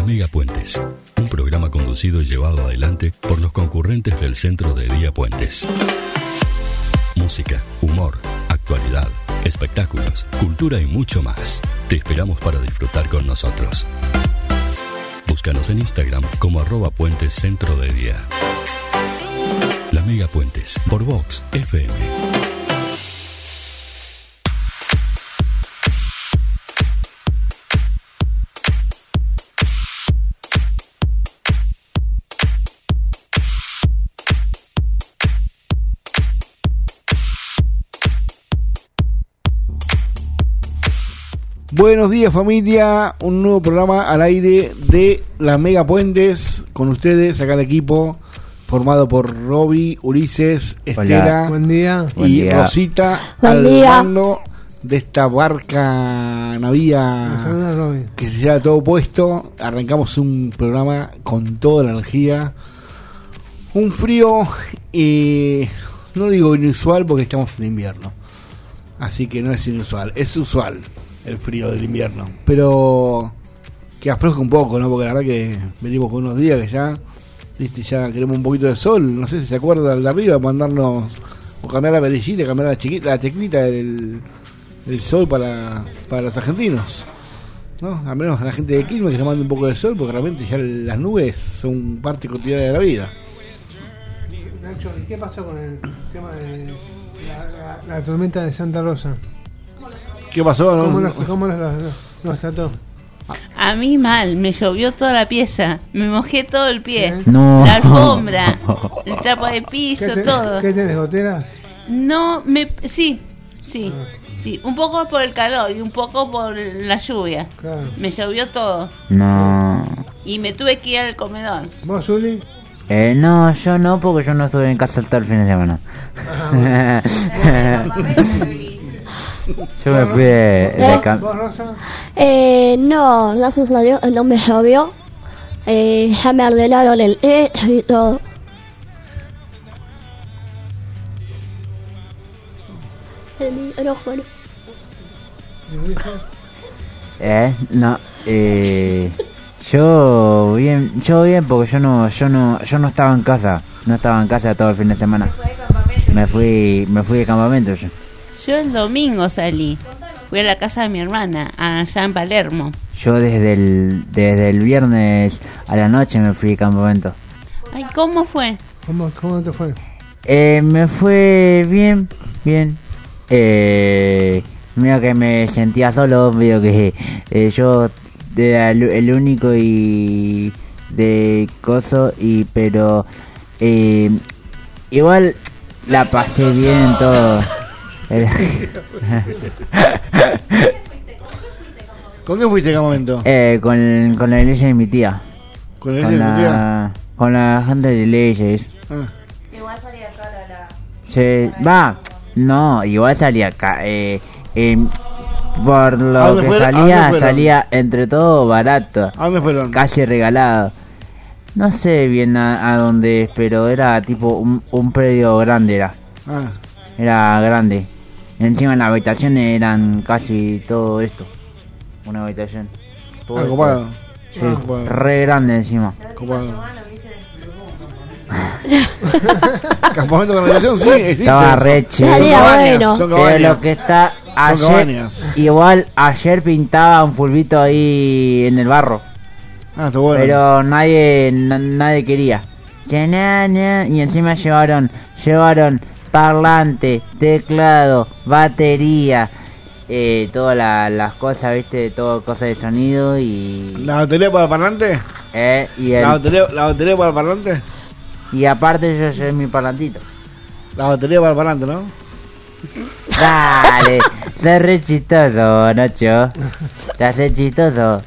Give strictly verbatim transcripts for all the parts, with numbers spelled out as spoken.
Mega Puentes, un programa conducido y llevado adelante por los concurrentes del Centro de Día Puentes. Música, humor, actualidad, espectáculos, cultura y mucho más. Te esperamos para disfrutar con nosotros. Búscanos en Instagram como arroba Puentes Centro de Día. La Mega Puentes, por Vox F M. Buenos días, familia, un nuevo programa al aire de la Mega Puentes, con ustedes, acá el equipo formado por Roby, Ulises, Estela. Hola. Buen día. Y Buen día. Rosita Buen al día. mando de esta barca navía que se lleva todo puesto. Arrancamos un programa con toda la energía, un frío, eh, no digo inusual porque estamos en invierno, así que no es inusual, es usual el frío del invierno, pero que afloje un poco, ¿no? Porque la verdad que venimos con unos días que ya, viste, ya queremos un poquito de sol. No sé si se acuerda el de arriba, mandarnos o cambiar la perillita, cambiar la chiquita, la teclita del, del sol para, para los argentinos, ¿no? Al menos a la gente de Quilmes que nos mande un poco de sol, porque realmente ya las nubes son parte cotidiana de la vida. Nacho, ¿y qué pasó con el tema de la, la, la tormenta de Santa Rosa? ¿Qué pasó? ¿No? ¿Cómo, los, cómo los, los, los trató? A mí mal, me llovió toda la pieza, me mojé todo el pie, ¿Eh? No. la alfombra, el trapo de piso, ¿Qué, te, todo. ¿Qué tenés, goteras? No, me, sí, sí, sí, un poco por el calor y un poco por la lluvia. Claro. Me llovió todo No. y me tuve que ir al comedor. ¿Vos, Zuli? Eh, no, yo no, porque yo no estuve en casa todo el fin de semana. Ah, Yo me fui de, de ¿Vos, cam- ¿Vos, Rosa? Eh, no, gracias a Dios no me llovió. Eh, ya me arreglaron el E y todo. El micrófono. Eh, no, eh, yo bien, yo bien porque yo no, yo no, yo no estaba en casa, no estaba en casa todo el fin de semana. Me fui, me fui de campamento yo. Yo el domingo salí, fui a la casa de mi hermana, allá en Palermo. Yo desde el, desde el viernes a la noche me fui de campamento. Ay, ¿cómo fue? ¿Cómo, ¿Cómo te fue? Eh, me fue bien, bien. Eh, medio que me sentía solo, medio que eh, yo era el, el único y de coso y pero eh, igual la pasé bien en todo. ¿Con qué fuiste en qué momento? eh, con, con la iglesia de mi tía. ¿Con el Con de tu tía? la, con la gente de la iglesia. Ah. Igual salía cara la... Se va, no, igual salía acá. Eh, eh, por ¿A lo dónde que fueron? ¿A dónde salía, fueron? salía entre todo barato. ¿A dónde fueron? Casi regalado. No sé bien a, a dónde es, pero era tipo un, un predio grande, era. Ah. Era grande. Encima en las habitaciones eran casi todo esto. Una habitación. Todo Ah, esto. copado. Sí, Ah, copado. re grande encima. Copado. Campamento con relación, sí, existe. Estaba eso. re chido. Salía cabañas, bueno. son Pero cabañas. lo que está ayer, cabañas. igual ayer pintaba un fulbito ahí en el barro, Ah, está bueno. pero nadie na- nadie quería. Que na, na, y encima llevaron llevaron parlante, teclado, batería, eh, todas la- las cosas, viste, todo cosas de sonido y ¿La batería para el parlante? eh, y el- ¿La batería, ¿La batería para el parlante? y aparte yo llevé mi parlantito. La batería para el parlante, ¿no? Dale, estás re chistoso, Nacho. Estás re chistoso.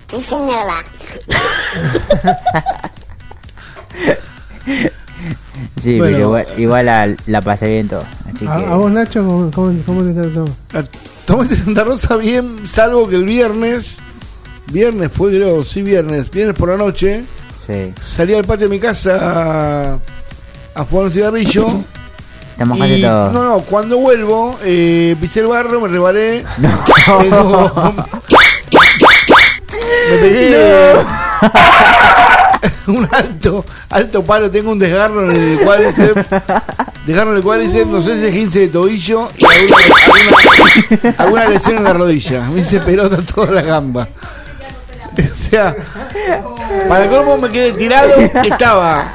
Sí, Bueno. pero igual, igual la, la pasé bien todo. Así ¿A, que a vos, Nacho, cómo, cómo, cómo te trató? La Tomate Santa Rosa bien, salvo que el viernes, viernes fue creo, sí viernes, viernes por la noche, sí. salí al patio de mi casa a, a fumar un cigarrillo. Te mojaste Y, todo. no, no, cuando vuelvo, eh, pisé el barro, me rebalé. No. Tengo- me pegué. un alto, alto palo, tengo un desgarro en el cuádriceps, desgarro en el quadriceps, no sé si es quince de tobillo y alguna, alguna, alguna lesión en la rodilla. Me hice pelota toda la gamba. O sea, para cómo me quedé tirado, estaba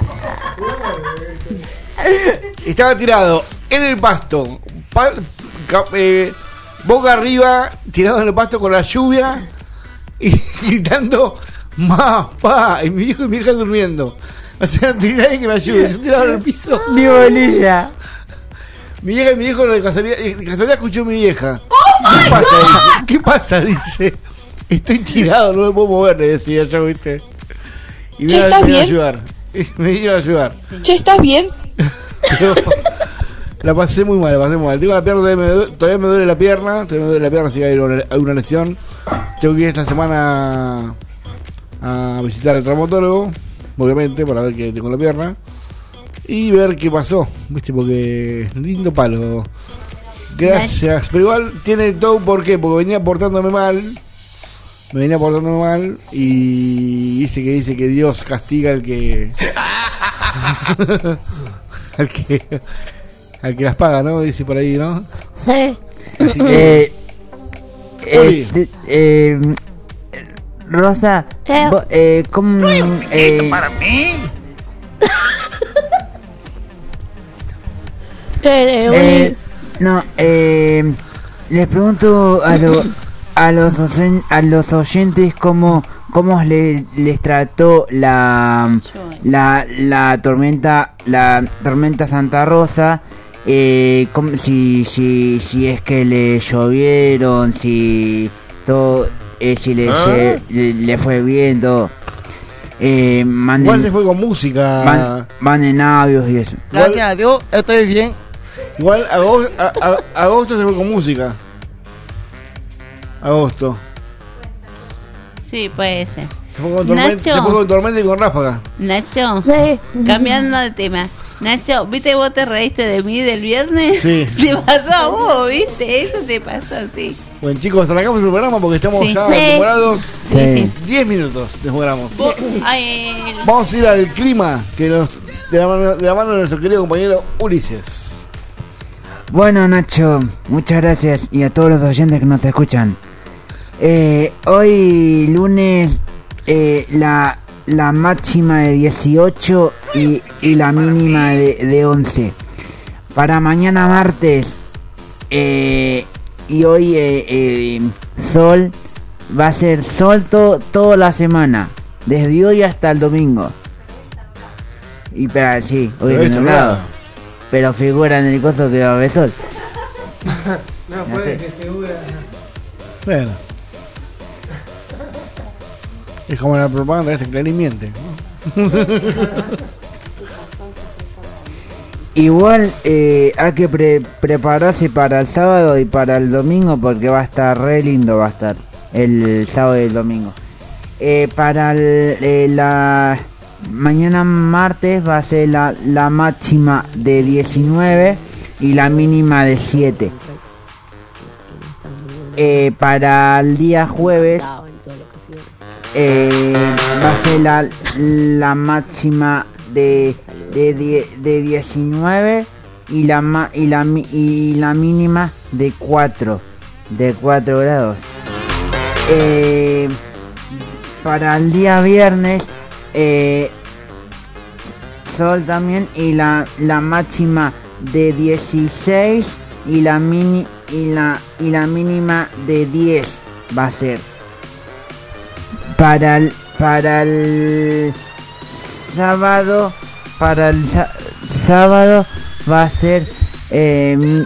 estaba tirado en el pasto, pa, ca, eh, boca arriba, tirado en el pasto con la lluvia y gritando más pa, y mi hijo y mi hija durmiendo. O sea, no tiene nadie que me ayude, yo tirado en el piso. Mi bolilla. Mi vieja y mi hijo de casualidad, de casualidad escuchó mi vieja. Oh ¿Qué pasa? Dice, ¿qué pasa? Dice, estoy tirado, no me puedo mover, le decía yo, ¿viste? Y me iban a ayudar. Me iban a ayudar. Che, ¿estás bien? Pero la pasé muy mal, la pasé muy mal. Tengo la pierna, todavía me, duele, todavía me duele la pierna, todavía me duele la pierna, si hay una, hay una lesión. Tengo que ir esta semana a visitar al traumatólogo, obviamente, para ver qué tengo en la pierna. Y ver qué pasó, ¿viste? Porque lindo palo. Gracias. Pero igual tiene todo, ¿por qué? Porque venía portándome mal. Me venía portándome mal. Y dice que dice que Dios castiga al que. al que. Al que las paga, ¿no? Dice por ahí, ¿no? Sí. Así que, Eh, eh, eh, eh, Rosa, ¿Qué? vos, eh, ¿cómo? Eh, para mí. Eh, eh, no, eh, les pregunto a, lo, a los oyen- a los oyentes cómo cómo le, les trató la la la tormenta la tormenta Santa Rosa, eh, cómo- si si si es que le llovieron, si todo, eh, si le, se- le le fue bien todo. Eh, manden, igual se fue con música. van, van en audios y eso. Gracias a Dios, estoy bien. Igual agosto, a, a, agosto se fue con música. Agosto. Sí, puede ser. Se fue con tormenta, Nacho. se fue con tormenta y con ráfaga. Nacho, Sí. cambiando de tema. Nacho, ¿viste vos te reíste de mí del viernes? Sí. Te pasó a vos, ¿viste? Eso te pasó, sí. Bueno, chicos, arrancamos el programa porque estamos Sí. ya Sí. demorados. Sí. diez minutos demoramos. Vos- ay, Vamos a ir al clima que nos de la mano de, la mano de nuestro querido compañero Ulises. Bueno, Nacho, muchas gracias y a todos los oyentes que nos escuchan. Eh, hoy lunes eh, la, la máxima de dieciocho y, y la mínima de, de once. Para mañana martes eh, y hoy eh, eh, sol, va a ser sol to, toda la semana, desde hoy hasta el domingo. Y para sí, hoy Pero es esto nublado. nada. Pero figura en el coso que va a haber sol. No, No puede sé. que figura. Bueno. Es como la propaganda de este Clarín miente, ¿no? Igual eh, hay que pre- prepararse para el sábado y para el domingo porque va a estar re lindo, va a estar el sábado y el domingo. Eh, para el- eh, la mañana martes va a ser la, la máxima de diecinueve y la mínima de siete. Eh, para el día jueves eh, va a ser la, la máxima de de, die- de diecinueve y la ma- y la mi- y la mínima de cuatro de cuatro grados. Eh, para el día viernes eh, sol también y la la máxima de dieciséis y la mini y la y la mínima de diez va a ser. Para el para el sábado para el sa- sábado va a ser eh, mi-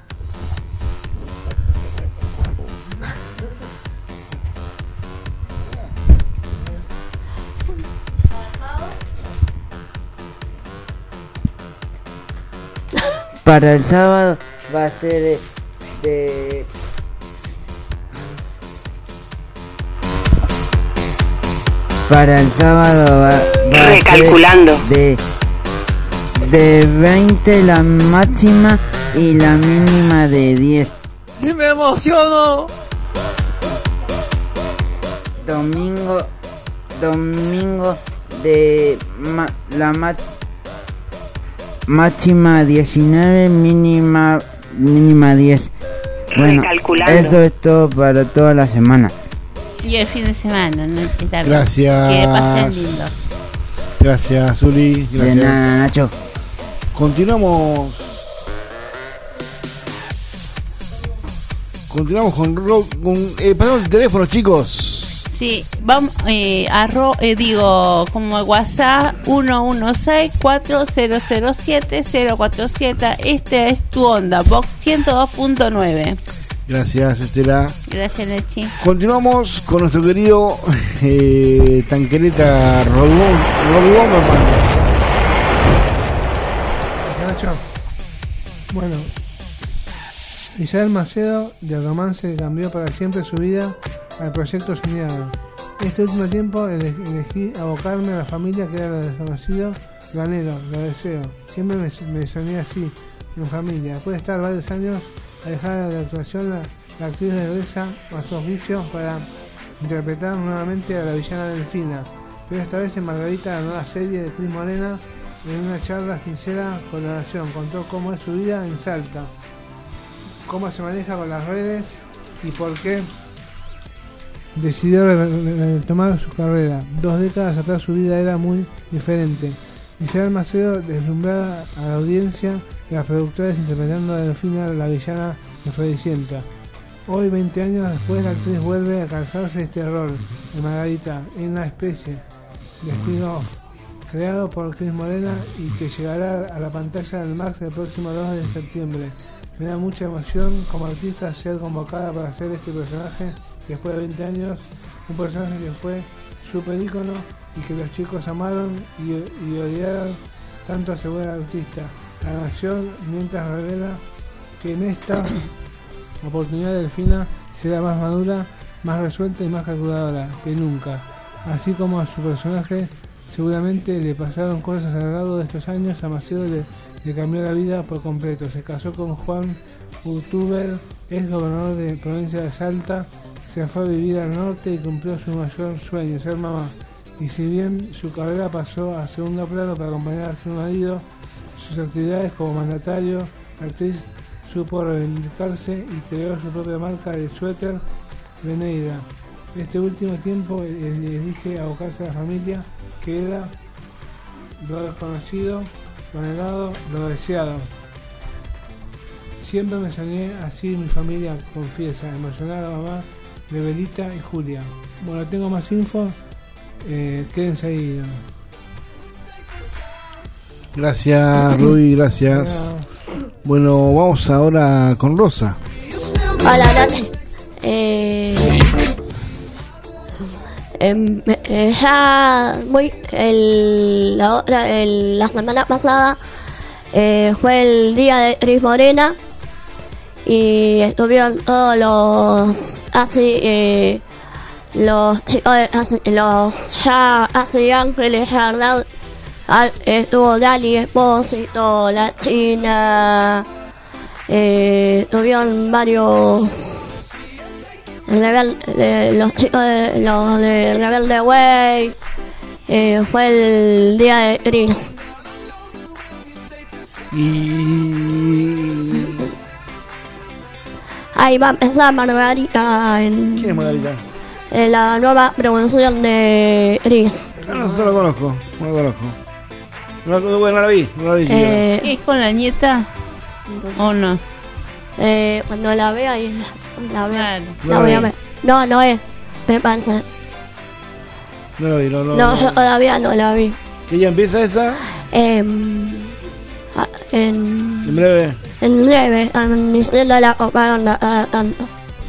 para el sábado va a ser de, de para el sábado va, va Recalculando. a ser de de veinte la máxima y la mínima de diez. ¡Y me emociono! Domingo domingo de ma, la ma, máxima diecinueve, mínima mínima diez. Bueno, eso es todo para toda la semana. Y el fin de semana, ¿no? Gracias. Que pasen lindo. Gracias, Zuli. Gracias. De nada, Nacho. Continuamos. Continuamos con, con eh, pasamos el teléfono, chicos. Sí, vamos, eh, arro, eh, digo, como WhatsApp uno uno seis, cuatro cero cero siete, cero cuatro siete. Este es tu onda, Box ciento dos punto nueve. Gracias, Estela. Gracias, Nechi. Continuamos con nuestro querido eh, Tanquereta Rodbón. Rodbón, Nacho. Bueno, Isabel Macedo, de Romance, cambió para siempre su vida al proyecto soñado. Este último tiempo ele- elegí abocarme a la familia, que era lo desconocido, lo anhelo, lo deseo. Siempre me, me soñé así, en familia. Después de estar varios años alejada de la actuación, la, la actriz regresa a sus oficios para interpretar nuevamente a la villana Delfina, pero esta vez en Margarita, la nueva serie de Cris Morena. En una charla sincera con la Nación contó cómo es su vida en Salta, cómo se maneja con las redes y por qué decidió retomar su carrera. Dos décadas atrás su vida era muy diferente. Isabel Macedo deslumbrada a la audiencia y a los productores interpretando a Delfina, la villana de Floricienta. Hoy, veinte años después, la actriz vuelve a calzarse este rol de Margarita en una especie de estilo creado por Cris Morena y que llegará a la pantalla del Max el próximo dos de septiembre. Me da mucha emoción como artista ser convocada para hacer este personaje después de veinte años, un personaje que fue súper ícono y que los chicos amaron y, y odiaron tanto a su buena artista. La Nación mientras revela que en esta oportunidad Delfina será más madura, más resuelta y más calculadora que nunca, así como a su personaje. Seguramente le pasaron cosas a lo largo de estos años. A Macedo le, le cambió la vida por completo. Se casó con Juan Urtúbel, es gobernador de la provincia de Salta. Se fue a vivir al norte y cumplió su mayor sueño, ser mamá. Y si bien su carrera pasó a segundo plano para acompañar a su marido, sus actividades como mandatario, la actriz supo reivindicarse y creó su propia marca de suéter Veneida. Este último tiempo elige abocarse a la familia, que era lo desconocido, lo anhelado, lo deseado. Siempre me soñé así, mi familia confiesa, emocionar a la mamá de Belita y Julia. Bueno, tengo más info, eh, quédense ahí. Gracias, Rui, gracias. Bueno, vamos ahora con Rosa. Hola, Nachi. Eh... Eh, eh, ya muy el, la, otra, el, la semana pasada eh, fue el día de Cris Morena y estuvieron todos los así eh, los chicos así, los ya así ángeles ya, estuvo Dani Espósito, la China, eh, tuvieron varios Rebel, eh, los chicos de, los de Rebelde Way, eh, fue el día de Cris. Y Ahí va a empezar Margarita en, ¿quién es Margarita? en la nueva promoción de Cris. No, no, no lo conozco, no lo conozco. No, no, bueno, no la vi, no la vi. Eh, ¿Es con la nieta o no? eh, cuando la vea y la vea, Claro. la No voy la a vi. ver. No, no es, me parece. No la vi, no, no. No, no. yo todavía no la vi. ¿Que ya empieza esa? Eh, a- en, En breve. en breve, diciendo la propaganda cada tanto.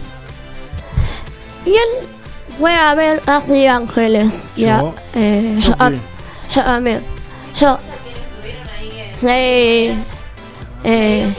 Y él fue a ver así Ángeles. Yo. Ya, eh, Yo yo, fui. yo también. Yo. Sí. Eh,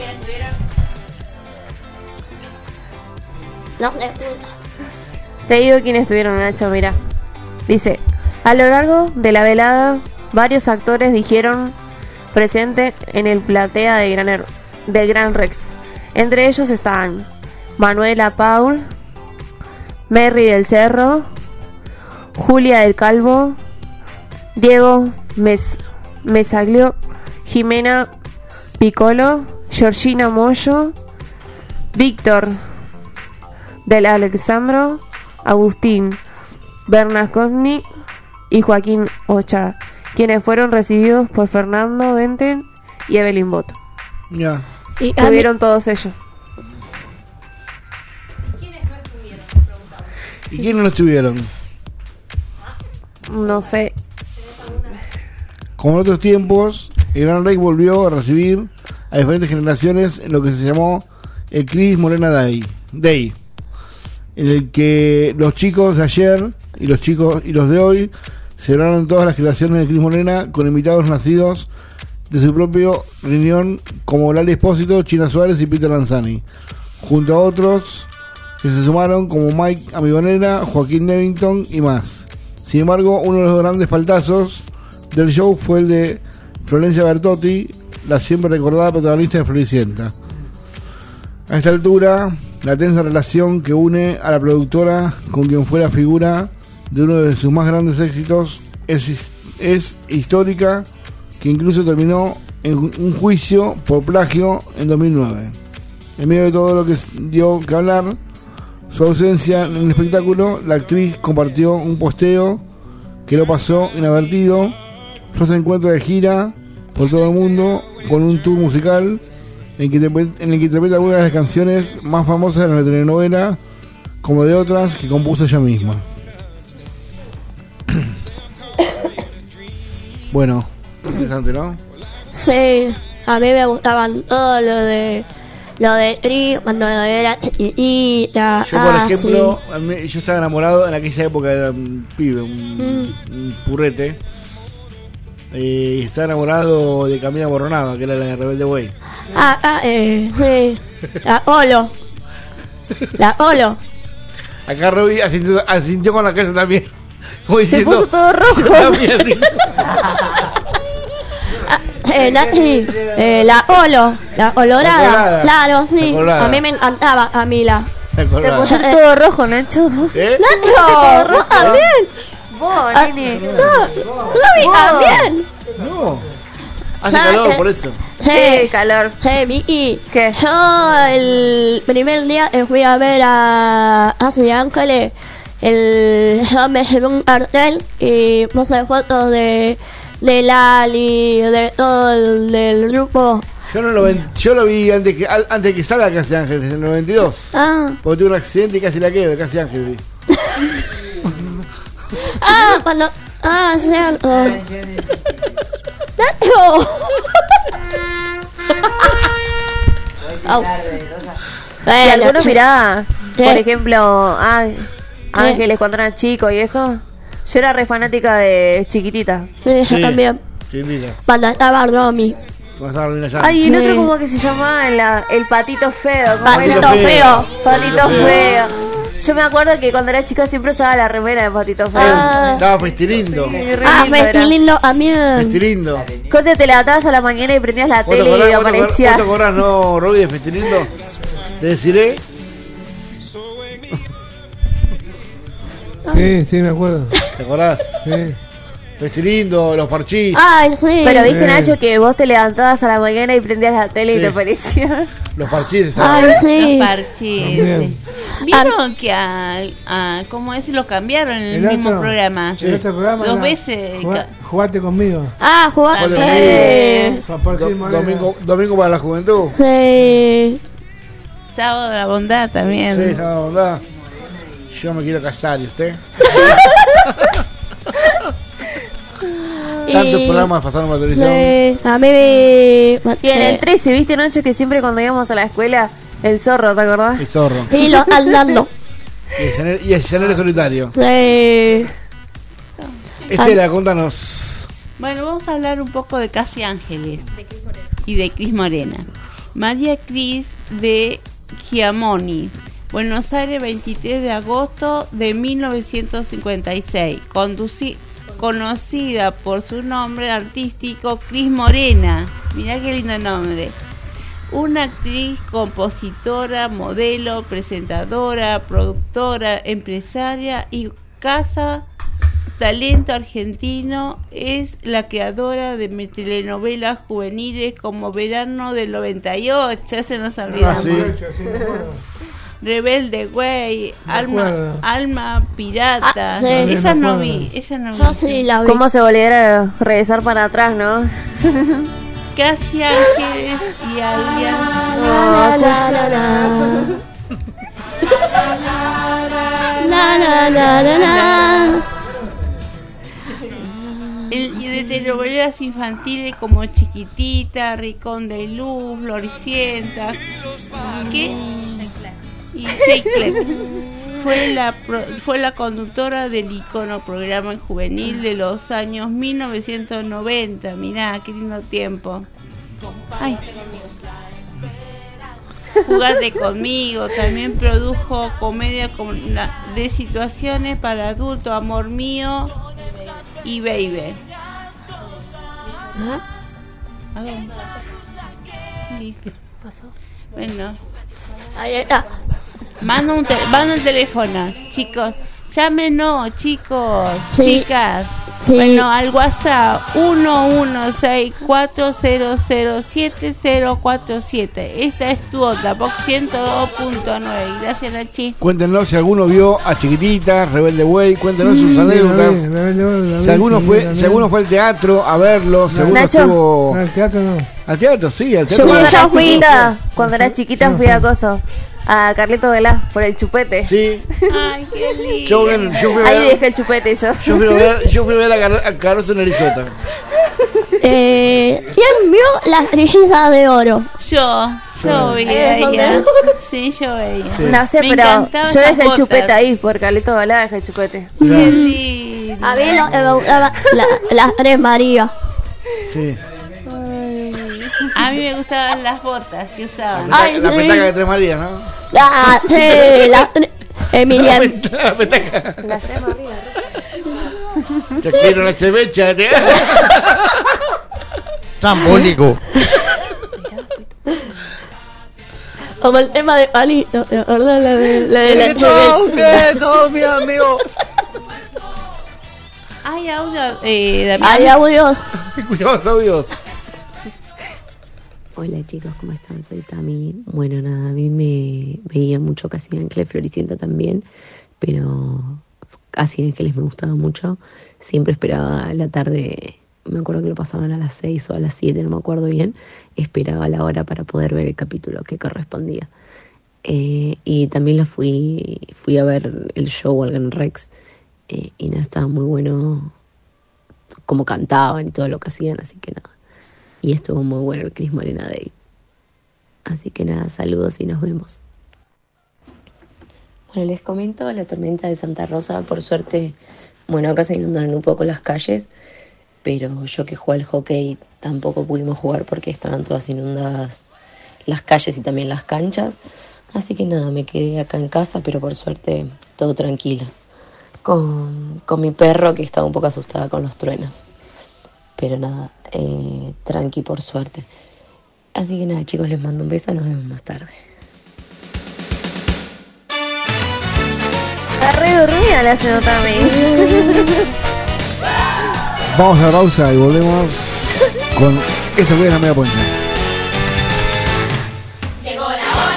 no sé. Te digo quiénes estuvieron, Nacho, mira. Dice, a lo largo de la velada, varios actores dijeron presente en el platea de Gran Er- del Gran Rex. Entre ellos están Manuela Paul, Merry del Cerro, Julia del Calvo, Diego Mes Mesaglio, Jimena Piccolo, Georgina Moyo, Víctor del Alexandro, Agustín Bernasconi y Joaquín Ocha, quienes fueron recibidos por Fernando Dente y Evelyn Boto. Ya. Y a mí- Estuvieron todos ellos. ¿Y quiénes no estuvieron? No sé. Como en otros tiempos, el Gran Rex volvió a recibir a diferentes generaciones en lo que se llamó el Cris Morena Day, Day, en el que los chicos de ayer y los chicos y los de hoy celebraron todas las generaciones de Cris Morena con invitados nacidos de su propio riñón, como Lali Espósito, China Suárez y Peter Lanzani, junto a otros que se sumaron como Mike Amigonera, Joaquín Nevington y más. Sin embargo, uno de los grandes faltazos del show fue el de Florencia Bertotti, la siempre recordada protagonista de Floricienta. A esta altura, la tensa relación que une a la productora con quien fue la figura de uno de sus más grandes éxitos es, es histórica, que incluso terminó en un juicio por plagio en dos mil nueve. En medio de todo lo que dio que hablar, su ausencia en el espectáculo, la actriz compartió un posteo que lo pasó inadvertido. Ya se encuentra de gira por todo el mundo con un tour musical en, que en el que interpreta algunas de las canciones más famosas de la telenovela, como de otras que compuso ella misma. Bueno, interesante, ¿no? Sí, a mí me gustaba todo lo de lo de Tri cuando era chiquitita. Yo, por ah, ejemplo, sí. a mí- yo estaba enamorado en aquella época, era un pibe, un, Mm. un purrete. Eh, y estaba enamorado de Camila Borronada, que era la de Rebelde Way. Ah, ah, eh, sí. La Olo. La Olo. Acá Robbie asintió, asintió con la cabeza también. Como Se diciendo, puso todo rojo. yo también, dice. Eh, la, sí, eh, la Olo. La Olorada. La colorada. Claro, sí. La colorada. A mí me encantaba Camila. ¿Te Te acordás? pusiste todo rojo, Nacho. ¿Eh? ¡Nacho! ¿Vos también? Vos, Ah, nene. no, Robbie Vos. también. No. Hace Ah, calor, eh. por eso. Sí, calor. Sí, Vicky. ¿Qué? Yo el primer día que fui a ver a Así Ángeles, el, yo me llevé un cartel y puse fotos de, de Lali, de todo el del grupo. Yo, no lo, ven- yo lo vi antes que al- antes que salga Casi Ángeles, en el noventa y dos. Ah, Porque tuve un accidente y casi la quedo, Casi Ángeles vi. ah, cuando... Ah, cierto. ¡Nacho! Au. Y Bueno, algunos, sí. mirá, ¿Qué? por ejemplo, ah, Ángeles cuando eran chicos y eso. Yo era re fanática de Chiquitita. Sí, yo Sí. también. Chiquitita. Cuando estaba Romy. Cuando estaba Romina Yan. Ay, el Sí. otro como que se llamaba la- el patito feo. ¿cómo Patito era? feo. Patito feo. Yo me acuerdo que cuando era chica siempre usaba la remera de patito feo. Ah. Estaba Festilindo. Y re Ah, lindo era. me lindo también. Festilindo. Corte, te levantabas a la mañana y prendías la ¿Vos te tele y acordás, vos te acordás- aparecía. vos te acordás, no, Robbie, de Festilindo? Te deciré. Sí, sí, me acuerdo. ¿Te acordás? Sí. Festilindo, los parchís, Ay, sí. Pero viste, Sí. Nacho, que vos te levantabas a la mañana y prendías la tele y Sí. te aparecía. los parchís estaban. Ay, sí. Los parchís. También. ¿Vieron que a, a- cómo es? Lo cambiaron en el, El mismo otro. programa? Sí. En este programa Dos era veces. Jugá- Jugate conmigo. Ah, jugar. Jugate Eh, A partir Do- Morena. domingo, domingo para la juventud. sí. Sábado de la bondad también. Sí, esa bondad. Yo me quiero casar, ¿y usted? Tantos Y- programas pasaron por televisión. Sí, a mí me... Y en el trece, viste, Nacho, que siempre cuando íbamos a la escuela, el zorro, ¿te acordás? El zorro. Y lo andando. Y el gener- y el llanero solitario. Sí. Estela, contanos. Bueno, vamos a hablar un poco de Casi Ángeles y de Cris Morena. María Cris de Giamoni, Buenos Aires, veintitrés de agosto de mil novecientos cincuenta y seis. Conduci- conocida por su nombre artístico Cris Morena. Mirá qué lindo nombre. Una actriz, compositora, modelo, presentadora, productora, empresaria y casa talento argentino, es la creadora de telenovelas juveniles como Verano del noventa y ocho, se nos olvidamos. Ah, sí. Rebelde Way, Me Alma, acuerdo. Alma Pirata. Ah, sí. Esa Me no acuerdo. vi, esa no vi. Yo sí la vi. ¿Cómo se volviera a regresar para atrás, no? Casi Ángeles y Alias. La, la, la, la. La, la, la, la, la. El- y de telenovelas infantiles como Chiquitita, Ricón de Luz, Floricienta, ¿qué? Y Shake Clap. Fue la pro- fue la conductora del icono programa juvenil de los años mil novecientos noventa. Mirá, qué lindo tiempo. Ay. Jugate conmigo. También produjo comedia con la- de situaciones para adultos, Amor Mío y Baby. A ver. Listo. Bueno, Ahí está. manda un, te- manda un teléfono, chicos. Llámenos, chicos, Sí. chicas. Sí. Bueno, al WhatsApp uno uno seis cuatro cero cero siete cero cuatro siete. Esta es tu otra, Box ciento dos punto nueve. Gracias, Nachi. Cuéntenos si alguno vio a Chiquititas, Rebelde Way, cuéntenos sus Sí, la vi, anécdotas. la vi, la vi, la vi, Si alguno sí, fue, también. si alguno fue al teatro a verlo, si alguno Nacho. estuvo No, al teatro no. al teatro, sí, al Yo teatro. cuando Sí, era yo fui. chiquita, cuando era chiquita Yo fui a fui. Coso, a Carlito Velá, por el chupete. Sí, Ay, qué lindo. yo, yo fui a Ahí ver, dejé el chupete yo. yo fui a ver, yo fui a ver a, Car- a Caruso en Arizota. Eh, ¿Quién vio las trillizas de oro? Yo, yo veía ¿Eso ella. de- Sí, yo veía. Sí. No sé, Me pero encantaban yo esas dejé el botas. chupete ahí, por Carlito Velá dejé el chupete. Qué lindo. A mí lo- me gustaban la- las tres Marías. Sí. A mí me gustaban las botas que usaban. La, Ay, la sí. petaca de Tres Marías, ¿no? Ah, sí, la Emiliano. La petaca. Las tres Marías. Te quiero una chevecha. Te... Trambólico. Como el tema de Palito, ¿te acordás? La de la, de la No, cheve- usted, no, mi amigo. Hay audio, eh, Damián. Ay, audios. Cuidados audios. Hola chicos, ¿cómo están? Soy Tami. Bueno, nada, a mí me veía mucho Casi Ángeles, Floricienta también, pero Casi Ángeles me gustaba mucho. Siempre esperaba la tarde, me acuerdo que lo pasaban a las seis o a las siete, no me acuerdo bien. Esperaba la hora para poder ver el capítulo que correspondía. Eh, y también la fui, fui a ver el show al Gran Rex eh, y nada, estaba muy bueno cómo cantaban y todo lo que hacían, así que nada. Y estuvo muy bueno el Cris Morena Day. Así que nada, saludos y nos vemos. Bueno, les comento la tormenta de Santa Rosa. Por suerte, bueno, acá se inundaron un poco las calles, pero yo que jugué al hockey tampoco pudimos jugar porque estaban todas inundadas las calles y también las canchas. Así que nada, me quedé acá en casa, pero por suerte todo tranquilo. Con, con mi perro que estaba un poco asustada con los truenos. Pero nada, eh, tranqui por suerte. Así que nada, chicos, les mando un beso, nos vemos más tarde. Está re dormida la señora Tami. Vamos a la pausa y volvemos con esto que es la media poncha. Llegó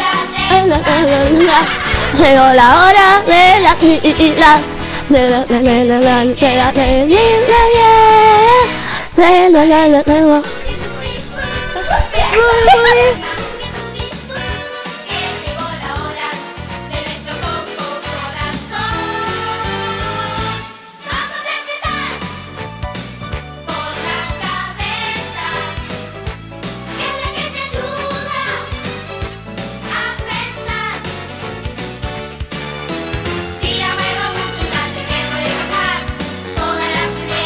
la hora de la isla. De la de la de la de la de la de la de la de la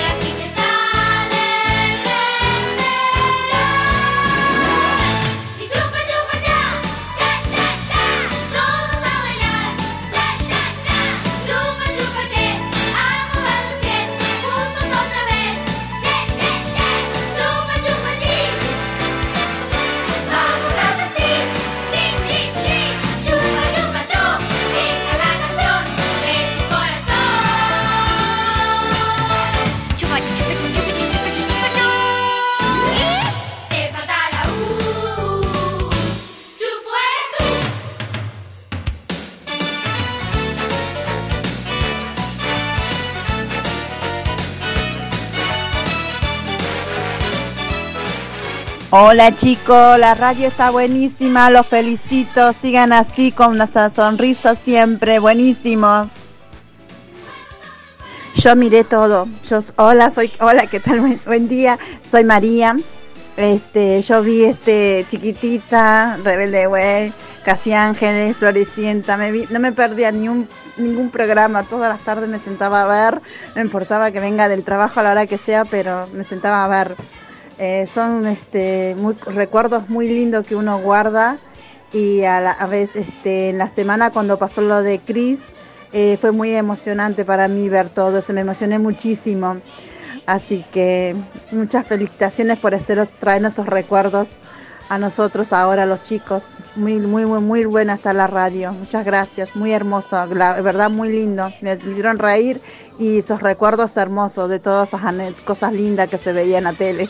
Y Hola chicos, la radio está buenísima, los felicito, sigan así con una sonrisa siempre, buenísimo. Yo miré todo. Yo, hola, soy, hola, ¿qué tal? Buen, buen día. Soy María. Este, yo vi este Chiquitita, Rebelde Way, Casi Ángeles, Floricienta. Me vi, no me perdía ni un ningún programa. Todas las tardes me sentaba a ver. No importaba que venga del trabajo a la hora que sea, pero me sentaba a ver. Eh, son este muy, recuerdos muy lindos que uno guarda, y a la a veces este en la semana cuando pasó lo de Chris. Eh, fue muy emocionante para mí ver todo eso, me emocioné muchísimo, así que muchas felicitaciones por haceros, traernos esos recuerdos a nosotros ahora, los chicos. Muy, muy, muy, muy buena está la radio, muchas gracias, muy hermoso, la verdad muy lindo, me hicieron reír, y esos recuerdos hermosos de todas esas cosas lindas que se veían en la tele.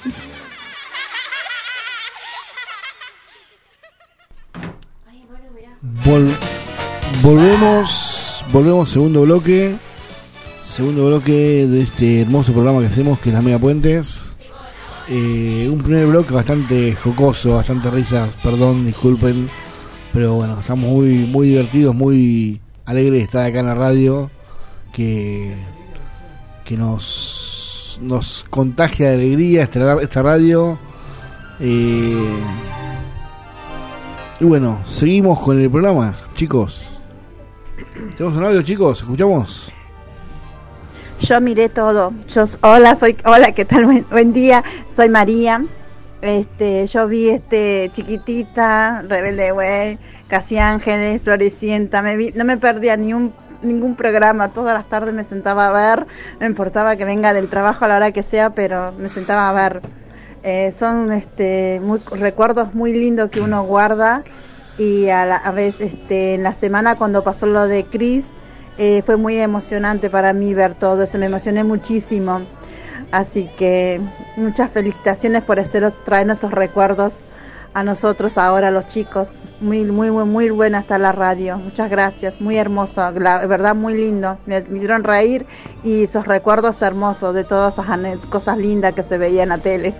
Vol- volvemos, volvemos segundo bloque, segundo bloque de este hermoso programa que hacemos, que es La Mega Puentes. Eh, un primer bloque bastante jocoso, bastante risas, perdón, disculpen, pero bueno, estamos muy, muy divertidos, muy alegres de estar acá en la radio, que, que nos, nos contagia de alegría esta, esta radio. Eh, y bueno, seguimos con el programa, chicos. ¿Tenemos un audio, chicos? ¿Escuchamos? Yo miré todo. Yo, hola, soy, hola, ¿qué tal? Buen, buen día. Soy María. Este, yo vi este Chiquitita, Rebelde Way, Casi Ángeles, Floricienta. Me vi, no me perdía ni un ningún programa. Todas las tardes me sentaba a ver. No importaba que venga del trabajo a la hora que sea, pero me sentaba a ver. Eh, son este muy recuerdos muy lindos que uno guarda, y a la a veces este en la semana cuando pasó lo de Chris. Eh, fue muy emocionante para mí ver todo eso, me emocioné muchísimo, así que muchas felicitaciones por haceros, traernos esos recuerdos a nosotros ahora, los chicos. Muy, muy, muy, muy buena está la radio, muchas gracias, muy hermoso, la verdad muy lindo, me, me hicieron reír, y esos recuerdos hermosos de todas esas cosas lindas que se veían en la tele.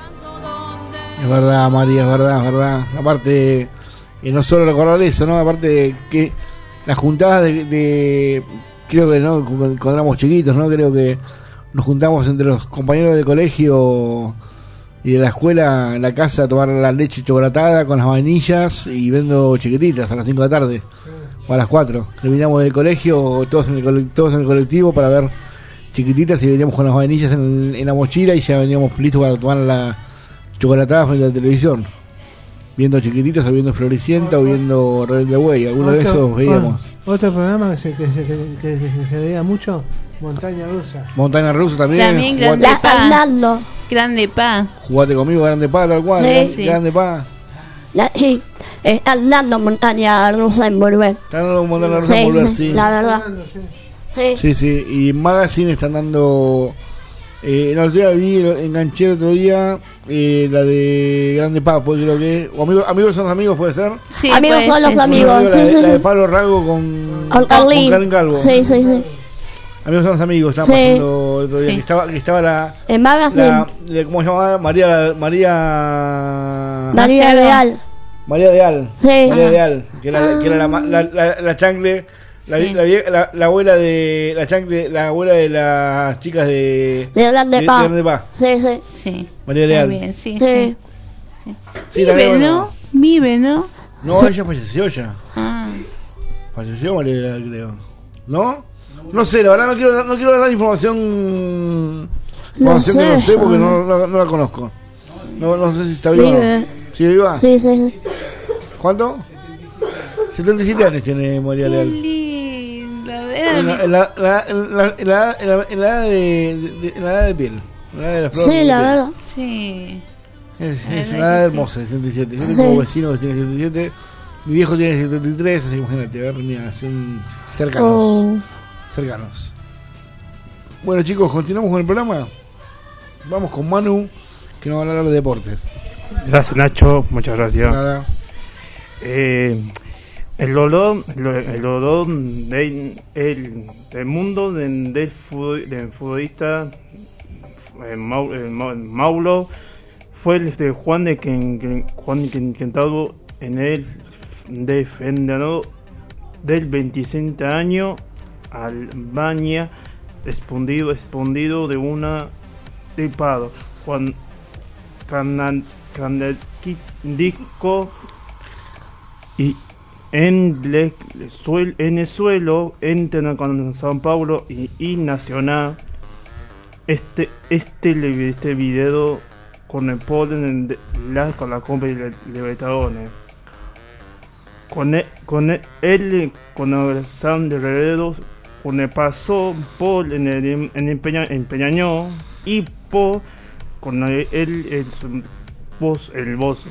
Es verdad, María, es verdad, es verdad. Aparte, eh, no solo recordar eso, ¿no? Aparte que las juntadas de, de creo que no cuando éramos chiquitos, no creo que nos juntamos entre los compañeros del colegio y de la escuela en la casa a tomar la leche chocolatada con las vainillas y viendo Chiquititas a las cinco de la tarde o a las cuatro. Terminamos del colegio todos en el todos en el colectivo para ver Chiquititas, y veníamos con las vainillas en, en la mochila, y ya veníamos listos para tomar la chocolatada frente a la televisión, viendo Chiquititas o viendo Floricienta o viendo Rebelde Way. Alguno otro, de esos veíamos. Otro programa que se, que se, que, que se, se veía mucho, Montaña Rusa. Montaña Rusa también. También Grande Pa. Grande Pa. Jugate conmigo, Grande Pa, tal cual. Sí, grande, sí. Grande Pa. La, sí, está andando Montaña Rusa en volver. Está andando Montaña Rusa en volver, sí. La verdad. Sí, sí, sí. Y Magazine están dando. Eh, no, el otro día vi, enganché el otro día eh, la de Grande Pa, pues creo que. O amigos, amigos son los amigos, ¿puede ser? Sí, amigos son los amigos. La, sí, la, sí, la de Pablo Rago con, con Karin Calvo. Sí, sí, sí. Amigos son los amigos, estaban sí. pasando el otro día. Sí. Que, estaba, que estaba la. En Magazine. La, la, ¿cómo se llamaba? María. María. María Leal. María Leal. Sí. María Leal. Que era, que era la, la, la, la chancle. La, sí. la, la, la abuela de la chancle, la abuela de las chicas de de Grande Pa. De, de Pa. Sí, sí. Sí. María Leal. También, sí, sí. sí. sí. Vive, bueno. ¿No? Vive, ¿no? No, ella falleció ya. Ah. Falleció María Leal, creo. ¿No? No sé, la verdad no quiero no quiero dar información información no sé, que no sé porque no, no, no la conozco. No, no sé si está viva. Vive. ¿Sí viva? Sí, sí, sí. ¿Cuánto? setenta y siete años tiene María Leal. En la, en la, en la, en la, en la, en la, en la edad de, de, de, en la edad de piel, en la edad de la flor sí, de la piel. verdad. Sí. Es, es una edad hermosa, setenta y siete. Yo sí. tengo vecinos que tienen setenta y siete. Mi viejo tiene setenta y tres, así que imagínate, a ver, mira, son cercanos. Oh. Cercanos. Bueno, chicos, continuamos con el programa. Vamos con Manu, que nos va a hablar de deportes. Gracias, Nacho, muchas gracias. Nada. Eh. El dolor, el dolor del, el, del mundo del, del, fútbol, del futbolista el Mau, el Maulo fue el este, Juan de Quen- Juan de Quintado en el defendido del veintisiete año Albania escondido escondido de una tripado Juan Canal Canadico y en, le, suel, en el suelo entre con San Paulo y, y Nacional este este este video con el polen de la con la Copa de Libertadores con el, con el, el con el San de Reredos con el pasó por en el en el Peña, en Peñañó y por con el el, el, el voz el voz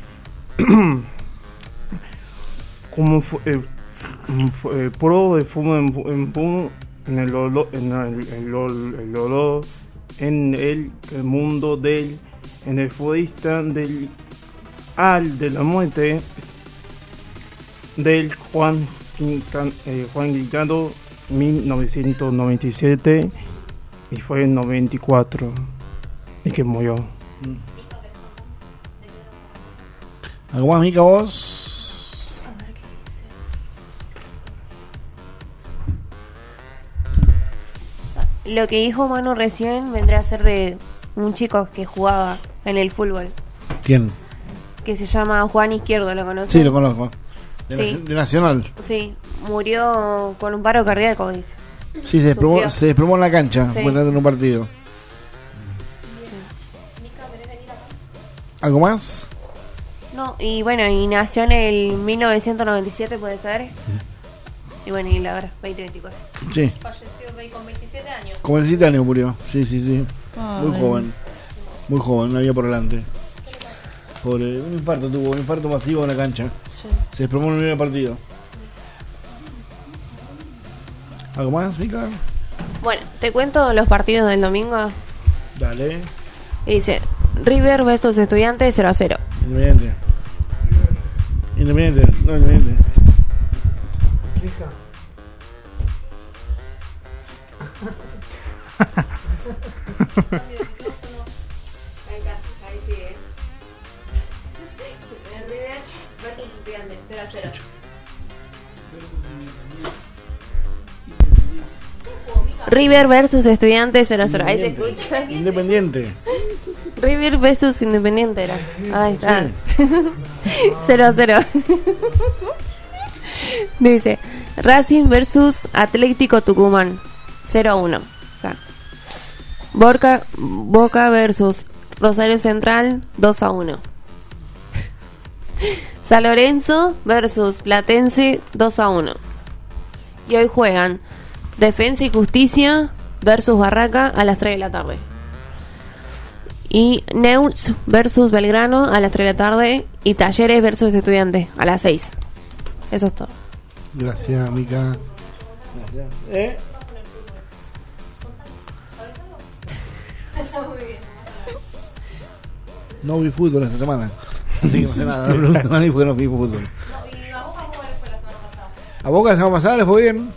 como fue eh, eh, pro de fumo en, en, en el olor en el, el, el olor en el, el mundo del en el futbolista del al de la muerte del Juan Quincan, eh, Juan Quintado mil novecientos noventa y siete y fue en noventa y cuatro y que murió. ¿Algo más, Mica, vos? Lo que dijo Manu recién vendría a ser de un chico que jugaba en el fútbol. ¿Quién? Que se llama Juan Izquierdo, ¿lo conoces? Sí, lo conozco. De, Sí. Nac- de Nacional. Sí, murió con un paro cardíaco, dice. Sí, se desplomó, Sufrió. se desplomó en la cancha, Sí. en un partido. ¿Algo más? No, y bueno, y nació en el mil novecientos noventa y siete, puede ser. Y bueno, y la verdad, veinte veinticuatro. Sí. Falleció con veintisiete años. Como el veintisiete años murió. Sí, sí, sí. Ay. Muy joven. Muy joven, una vida por delante. Pobre, un infarto tuvo, un infarto masivo en la cancha. Sí. Se desplomó en el primer partido. ¿Algo más, Mica? Bueno, te cuento los partidos del domingo. Dale. Y dice, River versus Estudiantes cero a cero. Independiente. Independiente, no Independiente. Ahí sigue. River versus Estudiantes cero a cero. River versus Estudiantes cero a cero. Ahí se escucha. Independiente. River versus Independiente era. Ahí está. cero a cero. Dice Racing versus Atlético Tucumán cero a uno. O sea, Boca, Boca versus Rosario Central dos a uno. San Lorenzo versus Platense dos a uno. Y hoy juegan Defensa y Justicia versus Barraca a las tres de la tarde. Y Neus versus Belgrano a las tres de la tarde. Y Talleres versus Estudiantes a las seis. Eso es todo. Gracias, Mica. Gracias. ¿Eh? No vi fútbol esta semana. Así que no sé nada. No pregunto a nadie porque no vi fútbol. ¿A Boca la semana pasada les fue bien?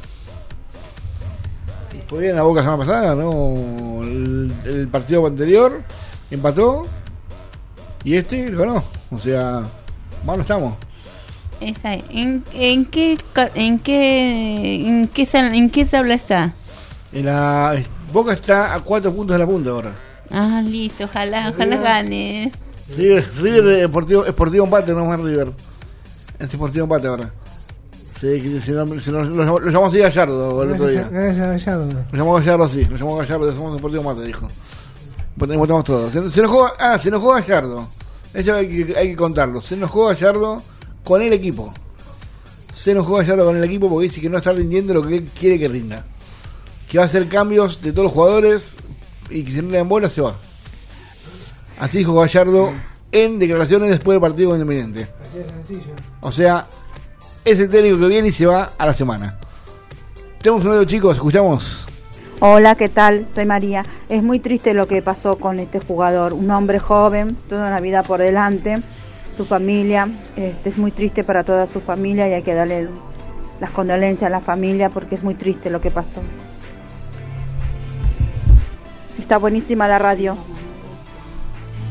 Fue bien a Boca la semana pasada, ¿no? El, el partido anterior empató y este lo ganó. O sea, mal no estamos. Está, ¿En, en qué ca- en qué en qué sal- en qué tabla está? En la, Boca está a cuatro puntos de la punta ahora. Ah, listo, ojalá, ojalá gane. River, River eh, Sportivo, Sportivo Empate, no más River. Es Sportivo Empate ahora. Sí, que se, lo, se lo, lo, lo llamó así Gallardo el otro día. Gracias a Gallardo. Lo llamó Gallardo así, lo llamó Gallardo, somos Sportivo Empate, dijo. Pues votamos todos. Se, se enojó, ah, se enojó Gallardo. Eso hay que, hay que contarlo. Se enojó Gallardo con el equipo. Se enojó Gallardo con el equipo porque dice que no está rindiendo lo que él quiere que rinda. Que va a hacer cambios de todos los jugadores y que si no le dan bola se va. Así dijo Gallardo en declaraciones después del partido con Independiente. Así de sencillo. O sea, es el técnico que viene y se va a la semana. Tenemos un audio, chicos, escuchamos. Hola, ¿qué tal? Soy María. Es muy triste lo que pasó con este jugador, un hombre joven, toda una vida por delante, su familia, este, es muy triste para toda su familia y hay que darle las condolencias a la familia porque es muy triste lo que pasó. Está buenísima la radio.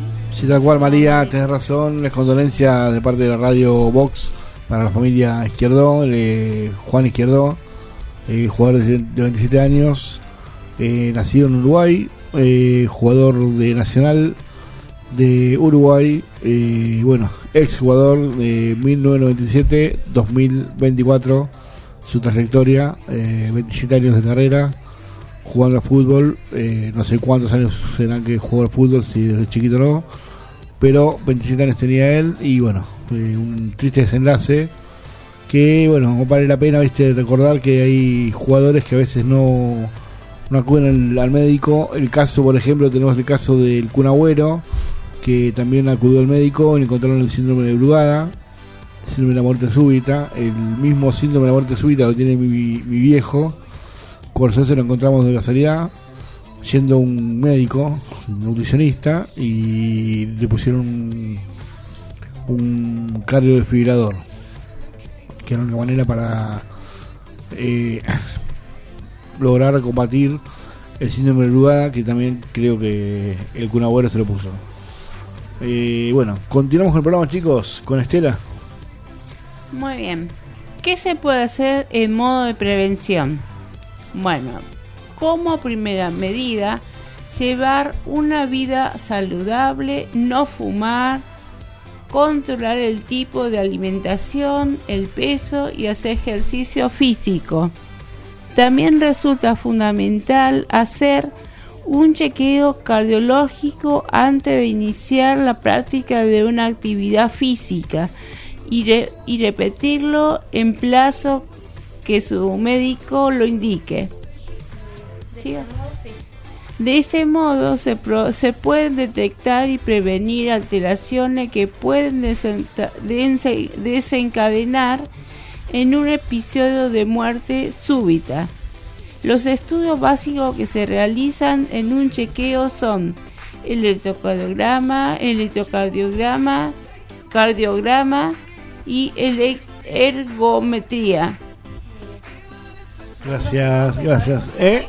Sí, tal cual, María, tenés razón. Les condolencia de parte de la radio Vox para la familia Izquierdo, eh, Juan Izquierdo, eh, jugador de veintisiete años, eh, nacido en Uruguay, eh, jugador de Nacional de Uruguay, eh, bueno, ex jugador de mil novecientos noventa y siete a dos mil veinticuatro, su trayectoria, eh, veintisiete años de carrera jugando al fútbol, eh, no sé cuántos años serán que jugó al fútbol, si desde chiquito no, pero veintisiete años tenía él y bueno, eh, un triste desenlace que bueno, no vale la pena, viste, recordar que hay jugadores que a veces no, no acuden al, al médico. El caso, por ejemplo, tenemos el caso del Kun Agüero, que también acudió al médico y le encontraron el síndrome de Brugada, síndrome de la muerte súbita, el mismo síndrome de la muerte súbita lo tiene mi, mi viejo. Por eso lo encontramos de casualidad yendo a un médico, un nutricionista, y le pusieron un, un cardiodesfibrilador, que era una manera para eh, lograr combatir el síndrome de Brugada, que también creo que el Kun Agüero se lo puso. Eh, bueno, continuamos con el programa, chicos, con Estela. Muy bien. ¿Qué se puede hacer en modo de prevención? Bueno, como primera medida, llevar una vida saludable, no fumar, controlar el tipo de alimentación, el peso y hacer ejercicio físico. También resulta fundamental hacer un chequeo cardiológico antes de iniciar la práctica de una actividad física y, re- y repetirlo en plazo que su médico lo indique. ¿Sí? De este modo se, pro- se pueden detectar y prevenir alteraciones que pueden desenta- dense- desencadenar en un episodio de muerte súbita. Los estudios básicos que se realizan en un chequeo son el electrocardiograma, el electrocardiograma, cardiograma y el ergometría. Gracias, gracias. ¿Eh?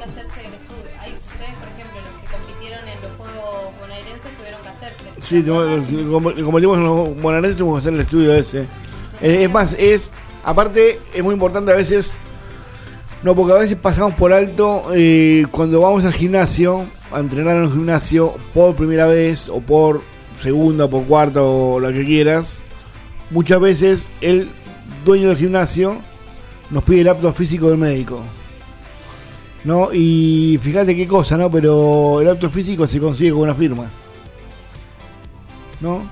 Sí, como, como dimos en los bonaerenses, tuvimos que hacer el estudio ese. Eh, es más, es, aparte, es muy importante a veces, no, porque a veces pasamos por alto, eh, cuando vamos al gimnasio, a entrenar en un gimnasio, por primera vez, o por segunda, o por cuarta, o la que quieras, muchas veces el dueño del gimnasio nos pide el apto físico del médico, ¿no? Y fíjate qué cosa, ¿no? Pero el apto físico se consigue con una firma, ¿no?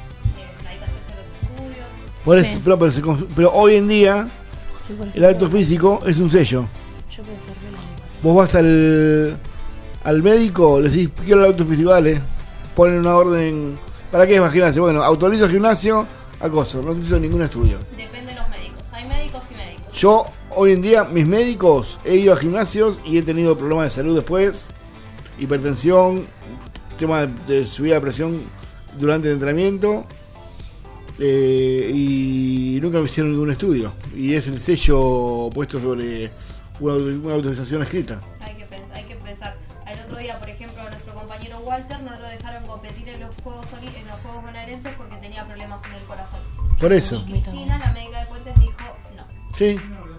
Por eso, Sí. pero, pero, se cons- pero hoy en día el acto físico es un sello. Vos vas al, al médico, le decís, quiero el auto físico, dale, ponen una orden. ¿Para qué es más gimnasio? Bueno, autorizo el gimnasio, acoso, no utilizo ningún estudio. Depende de los médicos, hay médicos y médicos. Yo, hoy en día, mis médicos, he ido a gimnasios y he tenido problemas de salud después, hipertensión, tema de, de subida de presión durante el entrenamiento, eh, y nunca me hicieron ningún estudio. Y es el sello puesto sobre una, una autorización escrita. Hay que, pens- hay que pensar. El otro día, por ejemplo, a nuestro compañero Walter no lo dejaron competir en los Juegos Oli- en los Juegos Bonaerenses porque tenía problemas en el corazón. Por eso. Y Cristina, la médica de Puentes, dijo no. Sí.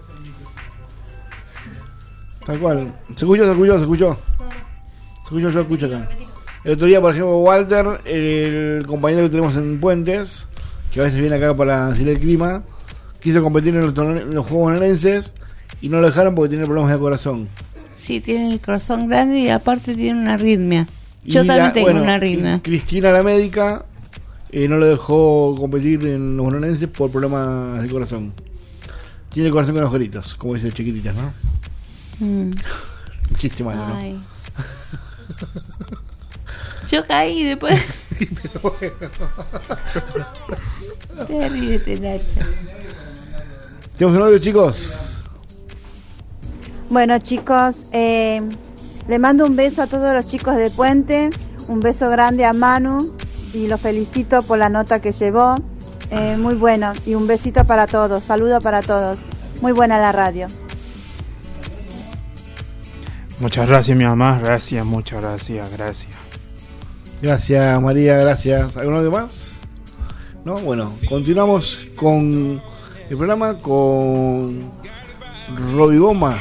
Tal cual. ¿Se escuchó? ¿Se escuchó? ¿Se escuchó? ¿Se escuchó? Yo escucho acá. El otro día, por ejemplo, Walter, el compañero que tenemos en Puentes, que a veces viene acá para decir el clima, quiso competir en los, torne- en los Juegos Bonaerenses y no lo dejaron porque tiene problemas de corazón. Sí, tiene el corazón grande y aparte tiene una arritmia. Yo Y también la- tengo bueno, una arritmia. y Cristina, la médica, eh, no lo dejó competir en los bonaerenses por problemas de corazón. Tiene el corazón con agujeritos, como dice chiquititas, ¿no? Mm. Un chiste malo, ¿no? Ay. Yo caí y después. Te ríete, Nacha. ¿Tenemos un audio, chicos? Bueno, chicos, eh, le mando un beso a todos los chicos de Puente, un beso grande a Manu y los felicito por la nota que llevó. Eh, muy bueno, y un besito para todos, saludo para todos. Muy buena la radio. Muchas gracias, mi mamá. Gracias, muchas gracias, gracias. Gracias, María, gracias. ¿Alguno de más? No, bueno, continuamos con el programa con Roby Goma.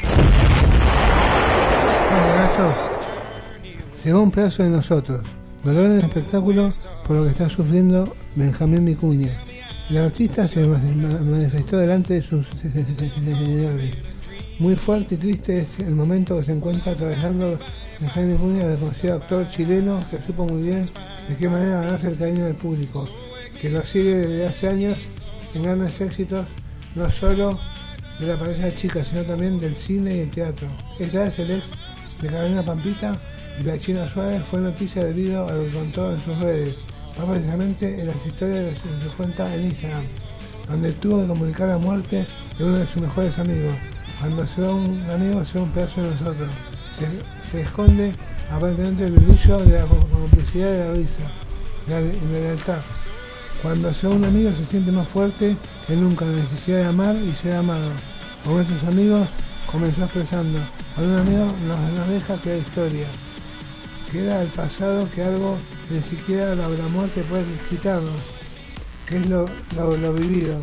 Hola, Nacho. Llegó un pedazo de nosotros. Dolor en el espectáculo por lo que está sufriendo Benjamín Vicuña. El artista se manifestó delante de sus seguidores. Muy fuerte y triste es el momento que se encuentra atravesando Benjamín Vicuña, el reconocido actor chileno que supo muy bien de qué manera ganarse el cariño del público, que lo sigue desde hace años en grandes éxitos, no solo de la pareja chica, sino también del cine y el teatro. Esta es el ex de Carolina Pampita y la China Suárez fue noticia debido a lo que contó en sus redes, más precisamente en las historias de su cuenta en Instagram, donde tuvo que comunicar la muerte de uno de sus mejores amigos. Cuando se va un amigo, se va un pedazo de nosotros. Se, se esconde aparentemente el brillo de la complicidad y de la risa, de la, de la lealtad. Cuando se va un amigo, se siente más fuerte que nunca la necesidad de amar y ser amado. Con nuestros amigos comenzó expresando: cuando un amigo nos, nos deja, queda historia. Queda el pasado, que algo ni siquiera la, la muerte puede quitarnos, que es lo, lo, lo vivido.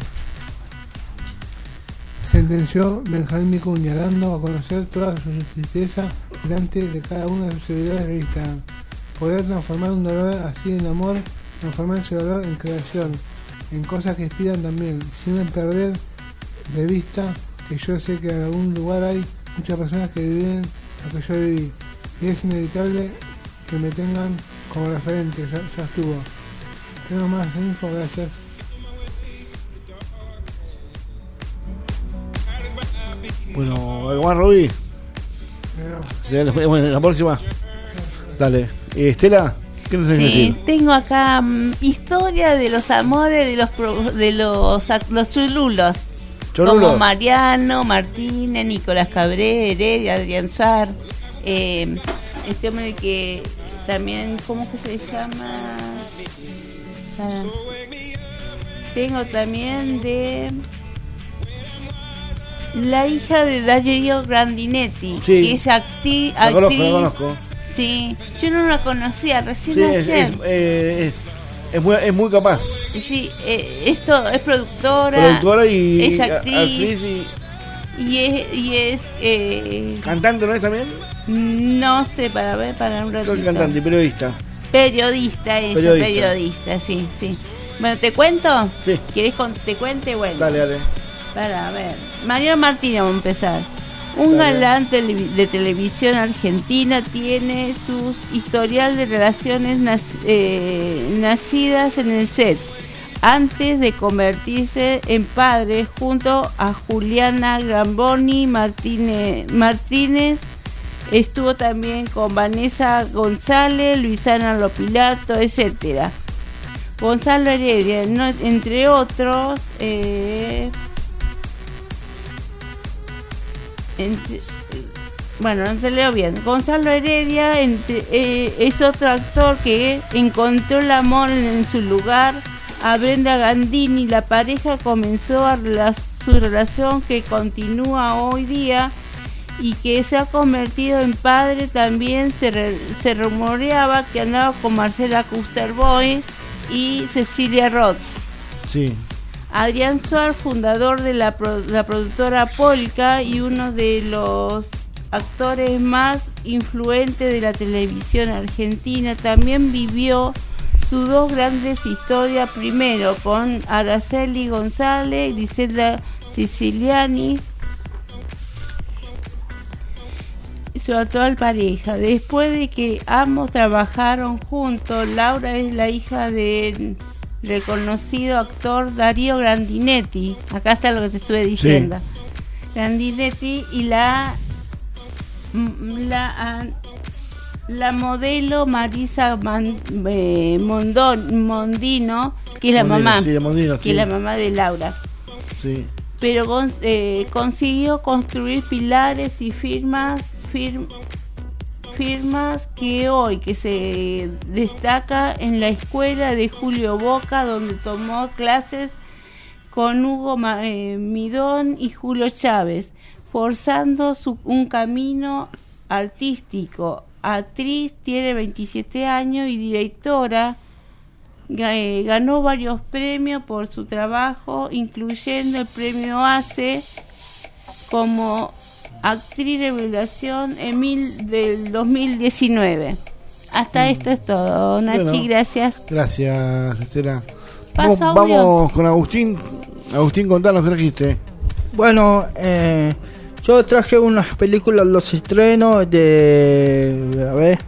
Sentenció Benjamín Vicuña, dando a conocer toda su tristeza delante de cada uno de sus seguidores de Instagram. Poder transformar un dolor así en amor, transformar ese dolor en creación, en cosas que inspiran también, sin perder de vista que yo sé que en algún lugar hay muchas personas que viven lo que yo viví, y es inevitable que me tengan como referente. Ya, ya estuvo. Tengo más info, gracias. Bueno, ¿algo más, Roby? Bueno, la próxima. Dale. Eh, Estela, ¿qué nos tenés que Sí, decir? tengo acá um, historia de los amores de los pro- de los los chululos. Cholulos. Como Mariano, Martínez, Nicolás Cabré, Heredia, Adrián Sar, eh, este hombre que también, ¿cómo que se llama? Ah, tengo también de la hija de Dario Grandinetti, Sí. que es acti- La actriz. conozco, la conozco. Sí, yo no la conocía, recién Sí, es, ayer. es, eh, es, es muy, es muy capaz. Sí, eh, esto es productora, Productora y es actriz, actriz y y es, y es eh, cantante, ¿no es también? no sé, para ver, para un Soy ratito. cantante y periodista. Periodista, ella, Periodista. periodista. sí, sí. Bueno, ¿te cuento? Sí. ¿Quieres que te cuente? Bueno. Dale, dale. Para ver. Mariano Martínez, vamos a empezar. Un Dale. galán tele- de televisión argentina, tiene su historial de relaciones nac- eh, nacidas en el set, antes de convertirse en padre, junto a Juliana Gamboni Martínez. Martínez estuvo también con Vanessa González, Luisana Lopilato, etcétera. Gonzalo Heredia, no, entre otros. Eh, Entre- bueno, no te leo bien. Gonzalo Heredia entre, eh, es otro actor que encontró el amor en, en su lugar. A Brenda Gandini, la pareja comenzó a rela- su relación que continúa hoy día y que se ha convertido en padre. También se, re- se rumoreaba que andaba con Marcela Custerboy y Cecilia Roth. Sí. Adrián Suar, fundador de la, pro- la productora Polka y uno de los actores más influentes de la televisión argentina, también vivió sus dos grandes historias, primero con Araceli González, Griselda Siciliani, su actual pareja. Después de que ambos trabajaron juntos, Laura es la hija de reconocido actor Dario Grandinetti, acá está lo que te estuve diciendo, sí. Grandinetti, y la la, la modelo Marisa Man, eh, Mondon, Mondino, que es la Mondino, mamá, sí, de Mondino, que sí. es la mamá de Laura. Sí. Pero con, eh, consiguió construir pilares y firmas firm, firmas que hoy que se destaca en la escuela de Julio Boca, donde tomó clases con Hugo eh, Midón y Julio Chávez, forzando su, un camino artístico. actriz, tiene veintisiete años y directora. G- ganó varios premios por su trabajo, incluyendo el premio A C E como actriz revelación en mil, del dos mil diecinueve. Hasta mm. esto es todo, Nachi, bueno, gracias. Gracias, Estela. Vamos, vamos con Agustín. Agustín, contanos qué trajiste. Bueno, eh, yo traje unas películas, los estrenos de... A ver...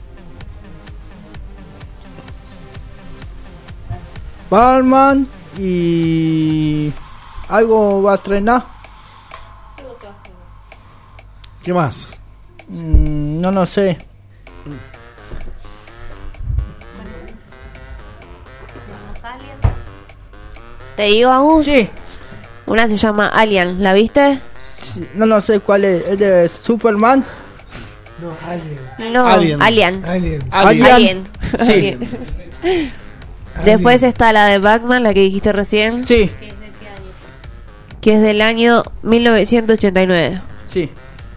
Batman y... ¿Algo va a estrenar? ¿Qué más? Mm, no, no sé. ¿Te digo, Agus? Sí. Una se llama Alien, ¿la viste? Sí, no, no sé cuál es. ¿Es de Superman? No, Alien. No, Alien. Alien. Alien. Alien. Alien. Sí. Alien. Después está la de Batman, la que dijiste recién. Sí. Que es del año mil novecientos ochenta y nueve. Sí.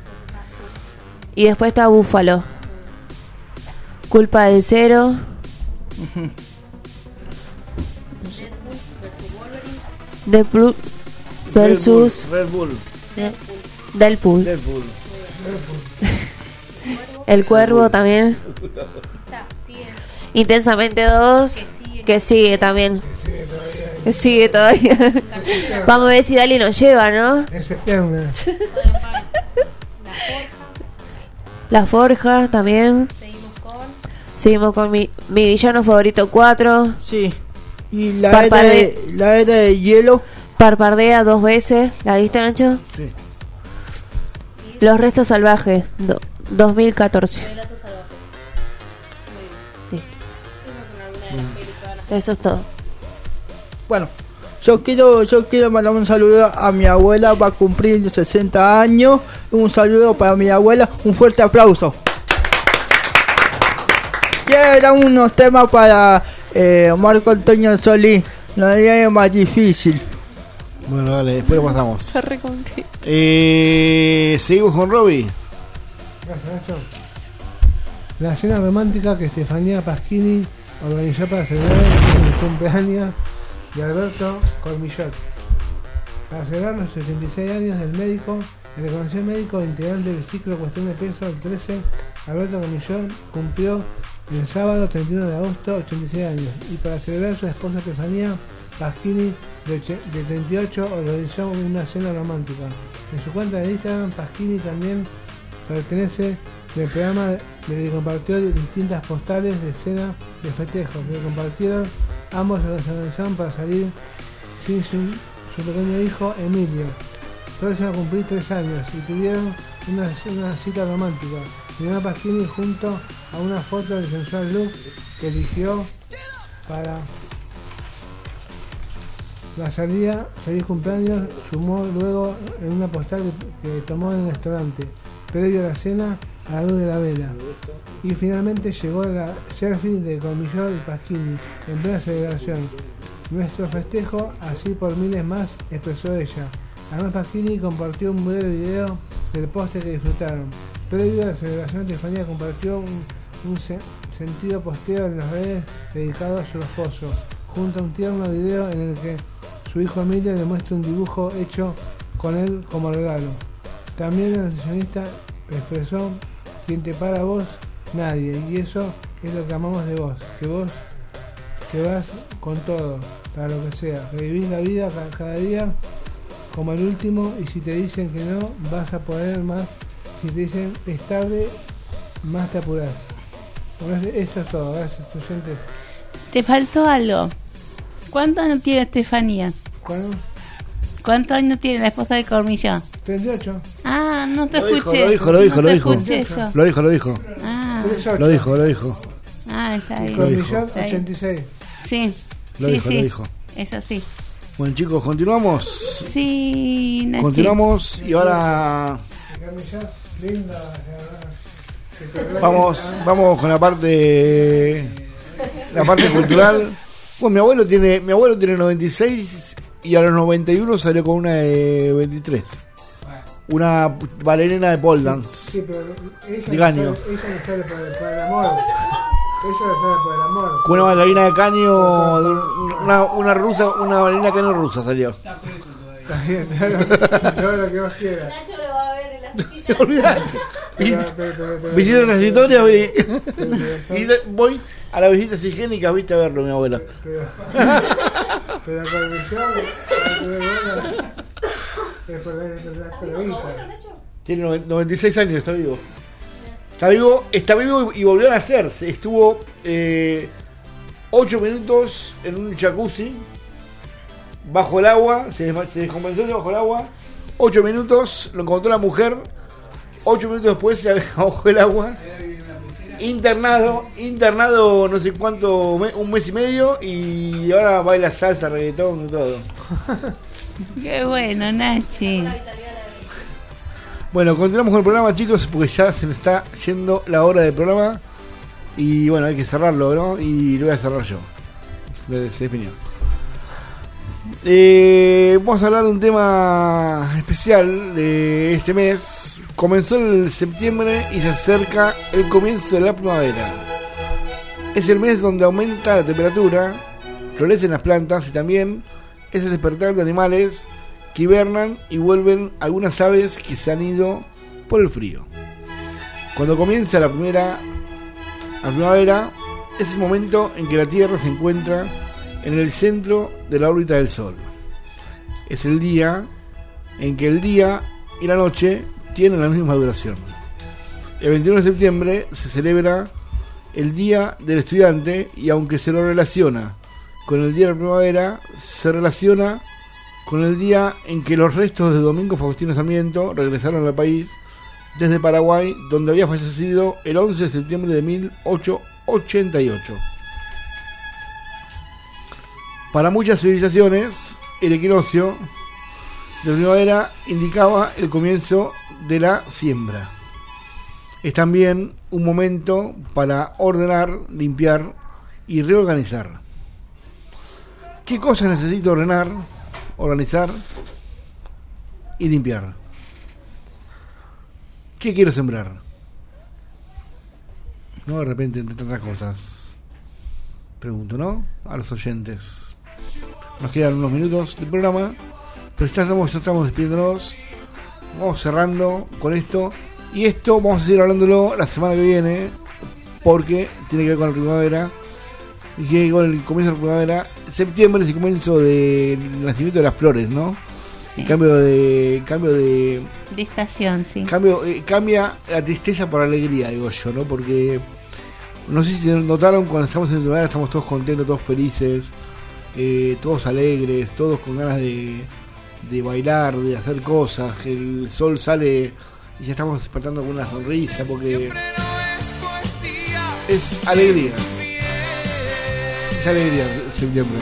Y después está Búfalo. Culpa del Cero. Uh-huh. Deadpool versus Red Bull. Deadpool. Deadpool. El Cuervo también. Intensamente dos. Que sigue también. Que sigue todavía. Vamos a ver si Dali nos lleva, ¿no? Es eterna. La Forja también. Seguimos con. Seguimos con mi, mi villano favorito cuatro. Sí. Y la era, de, la era de hielo. Parpadea dos veces. ¿La viste, Nacho? Sí. Los restos salvajes. Do, dos mil catorce. Relatos salvajes. Muy bien. Listo. Esas son algunas de las pelis que van a hacer. Eso es todo. Bueno, yo quiero, yo quiero mandar un saludo a mi abuela, va a cumplir sesenta años. Un saludo para mi abuela, un fuerte aplauso. Quiero unos temas para eh, Marco Antonio Solís, la idea es más difícil. Bueno, dale, después lo pasamos. Eh, seguimos con Robbie. Gracias, Nacho. La cena romántica que Estefanía Paschini organizó para celebrar el cumpleaños de Alberto Cormillot. Para celebrar los setenta y seis años del médico, el reconocido médico integrante del ciclo Cuestión de Peso del trece, Alberto Cormillot cumplió el sábado treinta y uno de agosto ochenta y seis años, y para celebrar su esposa Estefanía Paschini de, de treinta y ocho organizó una cena romántica. En su cuenta de Instagram, Paschini también pertenece del programa de que compartió distintas postales de cena de festejos que compartieron. Ambos se organizaron para salir sin su, su pequeño hijo Emilio. Todos iban a cumplir tres años y tuvieron una, una cita romántica. Miró Paschini junto a una foto del sensual look que eligió para la salida, feliz cumpleaños, sumó luego en una postal que, que tomó en el restaurante, previo a la cena a la luz de la vela. Y finalmente llegó la selfie de Cormillot y Paschini en plena celebración. Nuestro festejo, así por miles más, expresó ella. Además, Paschini compartió un breve video del postre que disfrutaron. Previo a la celebración, Estefanía compartió un, un se, sentido posteo en las redes dedicado a su esposo, junto a un tierno video en el que su hijo Emilio le muestra un dibujo hecho con él como regalo. También el nutricionista expresó: quien te para vos, nadie, y eso es lo que amamos de vos, que vos que vas con todo, para lo que sea, que vivís la vida cada, cada día como el último, y si te dicen que no, vas a poder más, si te dicen es tarde, más te apurás. Bueno, esto es todo, gracias, estudiantes. Te faltó algo. ¿Cuántos años tiene Estefanía? ¿Cuántos? ¿Cuántos años tiene la esposa de Cormillot? treinta y ocho. Ah, no te lo escuché. Dijo, lo dijo, no lo dijo, te lo dijo. escuché yo. Lo dijo, lo dijo. Ah, Lo dijo, lo dijo. ah está bien. Cormillot, Está bien. ochenta y seis. Sí, Lo sí, dijo, sí. lo dijo. Es así. Bueno, chicos, continuamos. Sí, Nachi. Continuamos y ahora Linda. vamos, vamos con la parte, la parte cultural. Bueno, mi abuelo tiene, mi abuelo tiene noventa y seis y a los noventa y uno salió con una de veintitrés. una bailarina de pole dance. Sí, pero ella de no caño. sale, ella no sale por, por el amor. Ella no sale por el amor. Con una bailarina de caño, una, una rusa, una bailarina de caño rusa salió. Está bien, todo lo que vos quieras. Nacho lo va a ver en la visita. Olvidate. Visita unas historias voy, y de- voy a las visitas higiénicas, viste a verlo, mi abuela. Pero, pero con el show, es por la vista. Tiene noven- noventa y seis años, está vivo. Está vivo, está vivo y volvió a nacer. Estuvo eh, ocho minutos en un jacuzzi, bajo el agua, se, desma- se descompensó bajo el agua. ocho minutos, lo encontró la mujer. ocho minutos después se había bajo el agua. Internado, internado no sé cuánto, me- un mes y medio. Y ahora baila salsa, reggaetón y todo. Qué bueno, Nachi. Bueno, continuamos con el programa, chicos, porque ya se me está yendo la hora del programa. Y bueno, hay que cerrarlo, ¿no? Y lo voy a cerrar yo. Se definió. Eh, vamos a hablar de un tema especial de este mes. Comenzó el septiembre y se acerca el comienzo de la primavera. Es el mes donde aumenta la temperatura, florecen las plantas y también es el despertar de animales que hibernan y vuelven algunas aves que se han ido por el frío. Cuando comienza la primera la primavera es el momento en que la Tierra se encuentra en el centro de la órbita del Sol. Es el día en que el día y la noche tienen la misma duración. El veintiuno de septiembre se celebra el Día del Estudiante y aunque se lo relaciona con el Día de la Primavera, se relaciona con el día en que los restos de Domingo Faustino Sarmiento regresaron al país desde Paraguay, donde había fallecido el once de septiembre de mil ochocientos ochenta y ocho. Para muchas civilizaciones, el equinoccio de primavera indicaba el comienzo de la siembra. Es también un momento para ordenar, limpiar y reorganizar. ¿Qué cosas necesito ordenar, organizar y limpiar? ¿Qué quiero sembrar? No, de repente, entre tantas cosas. Pregunto, ¿no? A los oyentes. Nos quedan unos minutos del programa, pero ya estamos, ya estamos despidiéndonos. Vamos cerrando con esto. Y esto vamos a seguir hablándolo la semana que viene, porque tiene que ver con la primavera. Y tiene que ver con el comienzo de la primavera. Septiembre es el comienzo del nacimiento de las flores, ¿no? Sí. Cambio de. Cambio de. De estación, sí. Cambio, eh, cambia la tristeza por alegría, digo yo, ¿no? Porque no sé si notaron, cuando estamos en primavera estamos todos contentos, todos felices, eh, todos alegres, todos con ganas de, de bailar, de hacer cosas. El sol sale y ya estamos despertando con una sonrisa porque es alegría. Es alegría septiembre.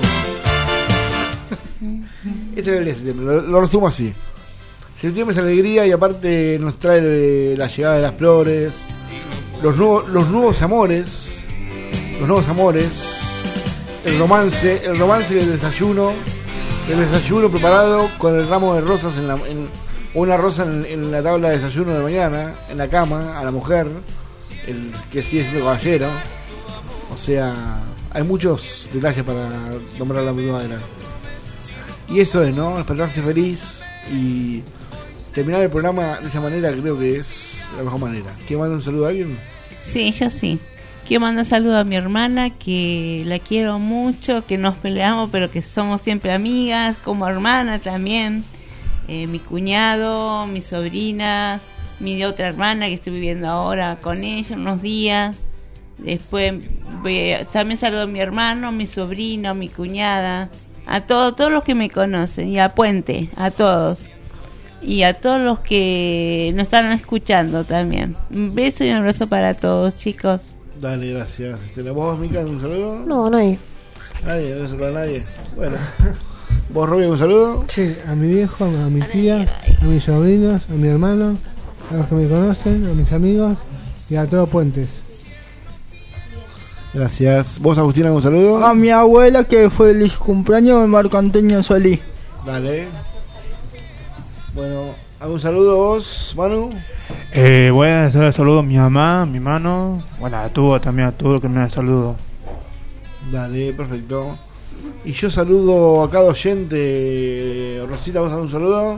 Es alegría septiembre, lo, lo resumo así. Septiembre es alegría y aparte nos trae eh, la llegada de las flores, los nuevos, los nuevos amores, los nuevos amores, el romance, el romance del desayuno, el desayuno preparado con el ramo de rosas en la, en, una rosa en, en la tabla de desayuno de mañana, en la cama, a la mujer, el que sigue siendo caballero. O sea, hay muchos detalles para nombrar la primavera. Y eso es, ¿no? Despertarse feliz y terminar el programa de esa manera creo que es la mejor manera. ¿Quiere mandar un saludo a alguien? Sí, yo sí. Quiero mandar un saludo a mi hermana, que la quiero mucho, que nos peleamos, pero que somos siempre amigas, como hermana también. Eh, mi cuñado, mis sobrinas, mi otra hermana que estoy viviendo ahora con ella unos días. Después voy a- también saludo a mi hermano, mi sobrino, mi cuñada, a todos, todos los que me conocen, y a Puente, a todos. Y a todos los que nos están escuchando también. Un beso y un abrazo para todos, chicos. Dale, gracias. ¿Te vos, Mica, un saludo? No, nadie. Nadie, no se para nadie. Bueno. ¿Vos, Robbie, un saludo? Sí, a mi viejo, a mi tía, a mis sobrinos, a mi hermano, a los que me conocen, a mis amigos y a todos Puentes. Gracias. ¿Vos, Agustina, un saludo? A mi abuela que fue el cumpleaños de Marco Antonio Solí. Dale. Bueno, ¿Algún saludo vos, Manu? Eh, voy a hacer saludo a mi mamá, a mi mano, bueno, a todo también, a todo que me da saludo. Dale, perfecto. Y yo saludo a cada oyente. Rosita, ¿vos un saludo?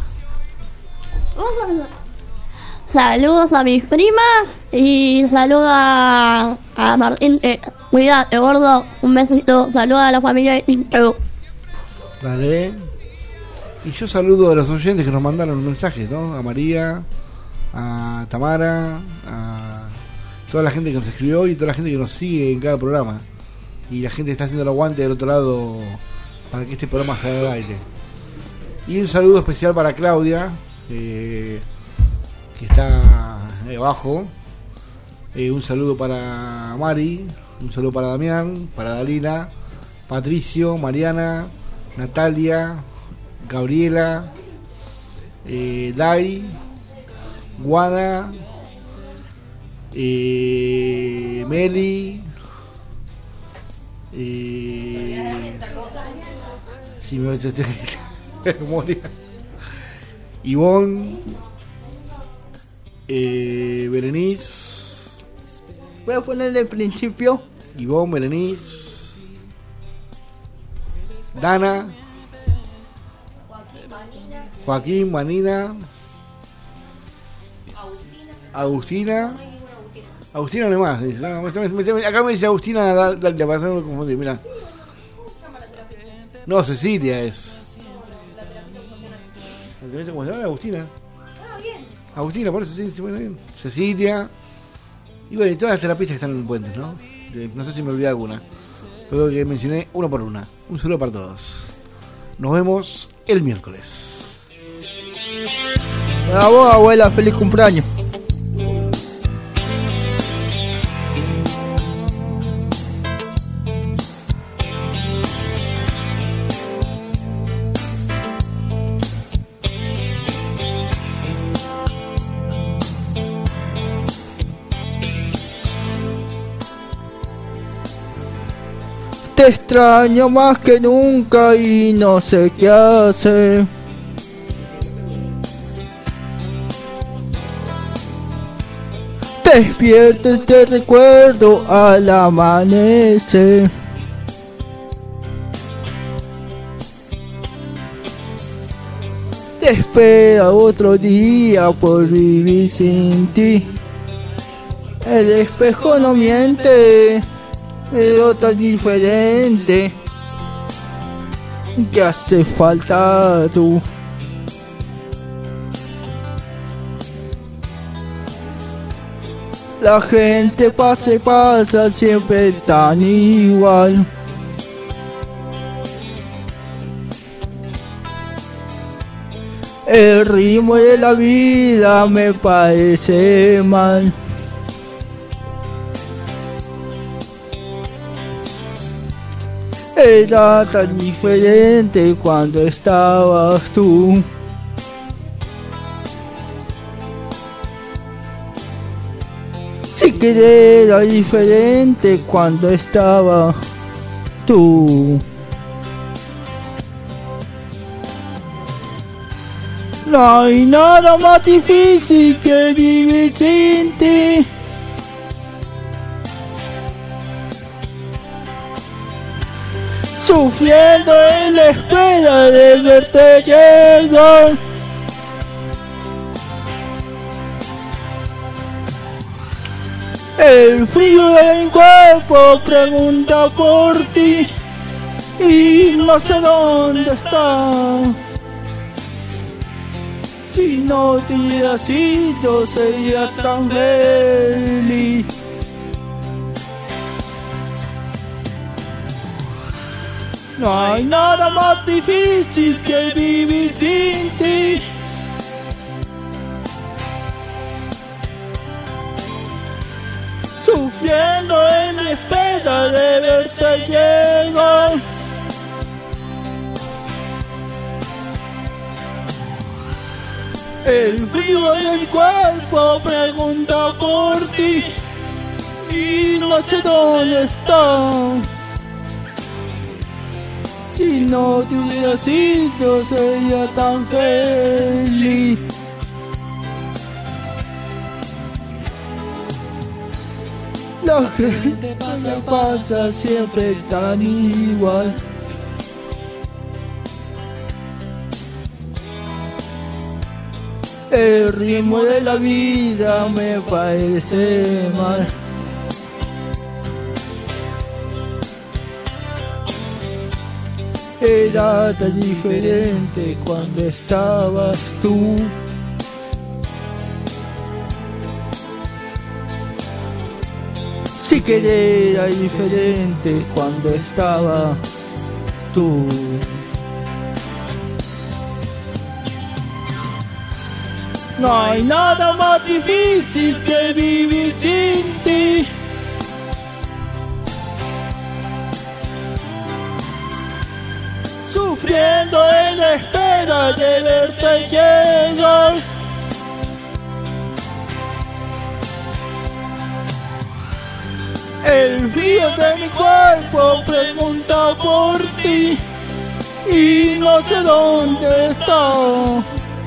Saludos a mis primas y saludo a, a Martín. Eh, cuidado, el gordo, un besito. Saludos a la familia de Tinto. Dale. Y yo saludo a los oyentes que nos mandaron mensajes, ¿no? A María, a Tamara, a toda la gente que nos escribió y toda la gente que nos sigue en cada programa. Y la gente que está haciendo el aguante del otro lado para que este programa salga al aire. Y un saludo especial para Claudia, eh, que está ahí abajo. Eh, un saludo para Mari, un saludo para Damián, para Dalila, Patricio, Mariana, Natalia, Gabriela, eh, Dai, Guada, eh, Meli, eh, si me ves este memoria, Ivonne, eh, Berenice. Voy a poner el principio. Ivonne, Berenice, Dana, Joaquín, Manina, Agustina. Agustina no hay más. Dice. No, me, me, me, acá me dice Agustina, dale, dale, para no confundir, mira. No, Cecilia es. ¿Cómo se llama? Agustina. Agustina, por eso sí, bueno, bien. Cecilia. Y bueno, y todas las terapistas que están en el puente, ¿no? No sé si me olvidé alguna. Pero que mencioné una por una. Un saludo para todos. Nos vemos el miércoles. A vos, abuela, feliz cumpleaños. Te extraño más que nunca y no sé qué hacer. Despierto y te recuerdo al amanecer. Te espera otro día por vivir sin ti. El espejo no miente, pero tan diferente. Que hace falta tú. La gente pasa y pasa siempre tan igual. El ritmo de la vida me parece mal. Era tan diferente cuando estabas tú. Sí que era diferente cuando estaba tú. No hay nada más difícil que vivir sin ti. Sufriendo en la espera de verte llegar. El frío del cuerpo pregunta por ti y no sé dónde estás. Si no te hubiera sido sería tan feliz. No hay nada más difícil que vivir sin ti. Sufriendo en la espera de verte llegar. El frío del cuerpo pregunta por ti y no sé dónde está. Si no te hubiera sido sería tan feliz. Lo que te pasa pasa siempre tan igual. El ritmo de la vida me parece mal. Era tan diferente cuando estabas tú. Sí que era diferente cuando estabas tú. No hay nada más difícil que vivir sin ti. Sufriendo en la espera de verte llegar. El frío de mi cuerpo pregunta por ti y no sé dónde está.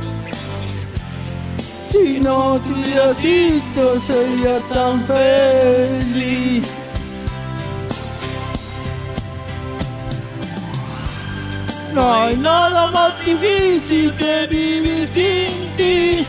Si no te hubieras dicho sería tan feliz. No hay nada más difícil que vivir sin ti.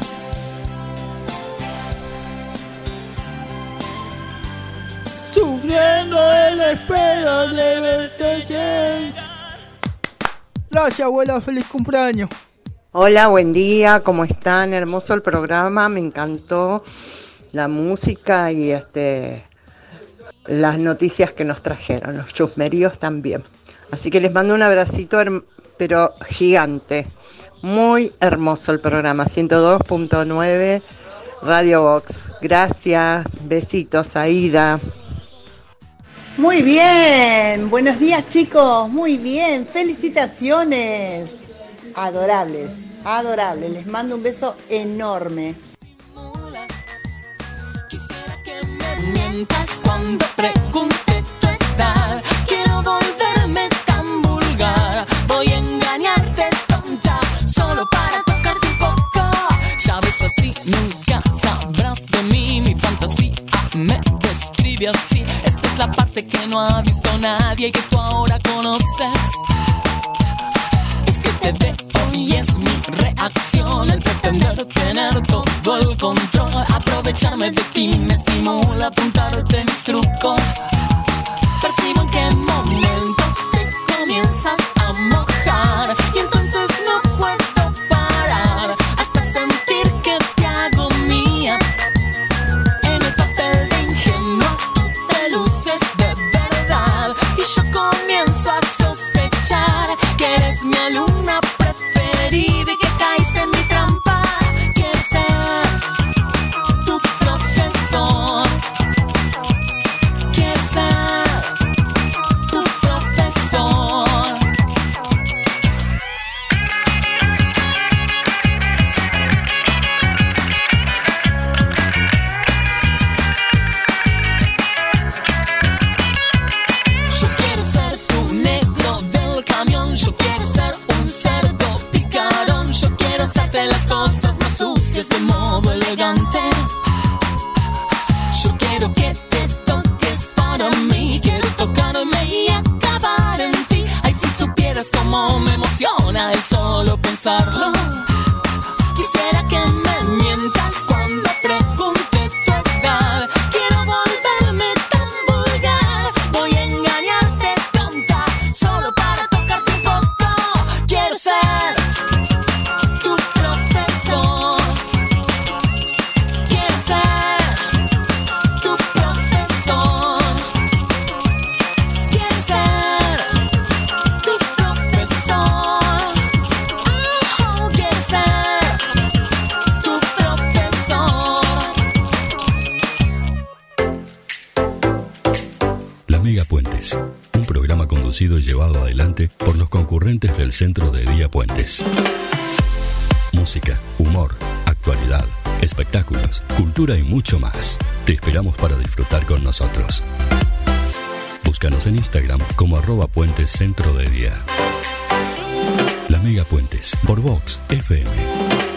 Sufriendo en la espera de verte llegar. Gracias, abuela, feliz cumpleaños. Hola, buen día, ¿cómo están? Hermoso el programa, me encantó la música y este las noticias que nos trajeron, los chusmeríos también. Así que les mando un abracito, pero gigante. Muy hermoso el programa, ciento dos punto nueve Radio Box. Gracias, besitos, Aida. Muy bien, buenos días chicos, muy bien, felicitaciones. Adorables, adorables, les mando un beso enorme. Quisiera que me mientas cuando pregunte tu edad. Quiero volverme tan vulgar. Voy a engañarte tonta, solo para tocarte un poco. Ya ves, así nunca sabrás de mí. Mi fantasía me describe así. Esta es la parte que no ha visto nadie y que tú ahora conoces. Te veo y es mi reacción el pretender tener todo el control. Aprovecharme de ti me estimula, apuntarte mis trucos. Percibo en qué momento te comienzas a mojar y entonces no puedo parar hasta sentir que te hago mía. En el papel de ingenua tú te luces de verdad y yo comienzo a sospechar que eres mi alumna preferida y que caíste en mi trampa. Quiero ser tu profesor. Quiero ser tu profesor. Yo quiero ser tu negro del camión. Yo quiero ser un cerdo picarón. Yo quiero hacerte las cosas más sucias de modo elegante. Yo quiero que te toques para mí. Quiero tocarme y acabar en ti. Ay, si supieras cómo me emociona el solo pensarlo. Quisiera que me mientas cuando pregunte tu edad. Quiero volverme tan vulgar. Voy a engañarte tonta, solo para tocarte un poco. Quiero ser tu profesor. Quiero ser tu profesor. Quiero ser tu profesor. Oh, quiero ser tu profesor. La Mega Puentes, un programa conducido y llevado adelante por los concurrentes del Centro de Día Puentes. Música, humor, actualidad, espectáculos, cultura y mucho más. Te esperamos para disfrutar con nosotros. Búscanos en Instagram como arroba Puentes Centro de Día. La Mega Puentes por Vox F M.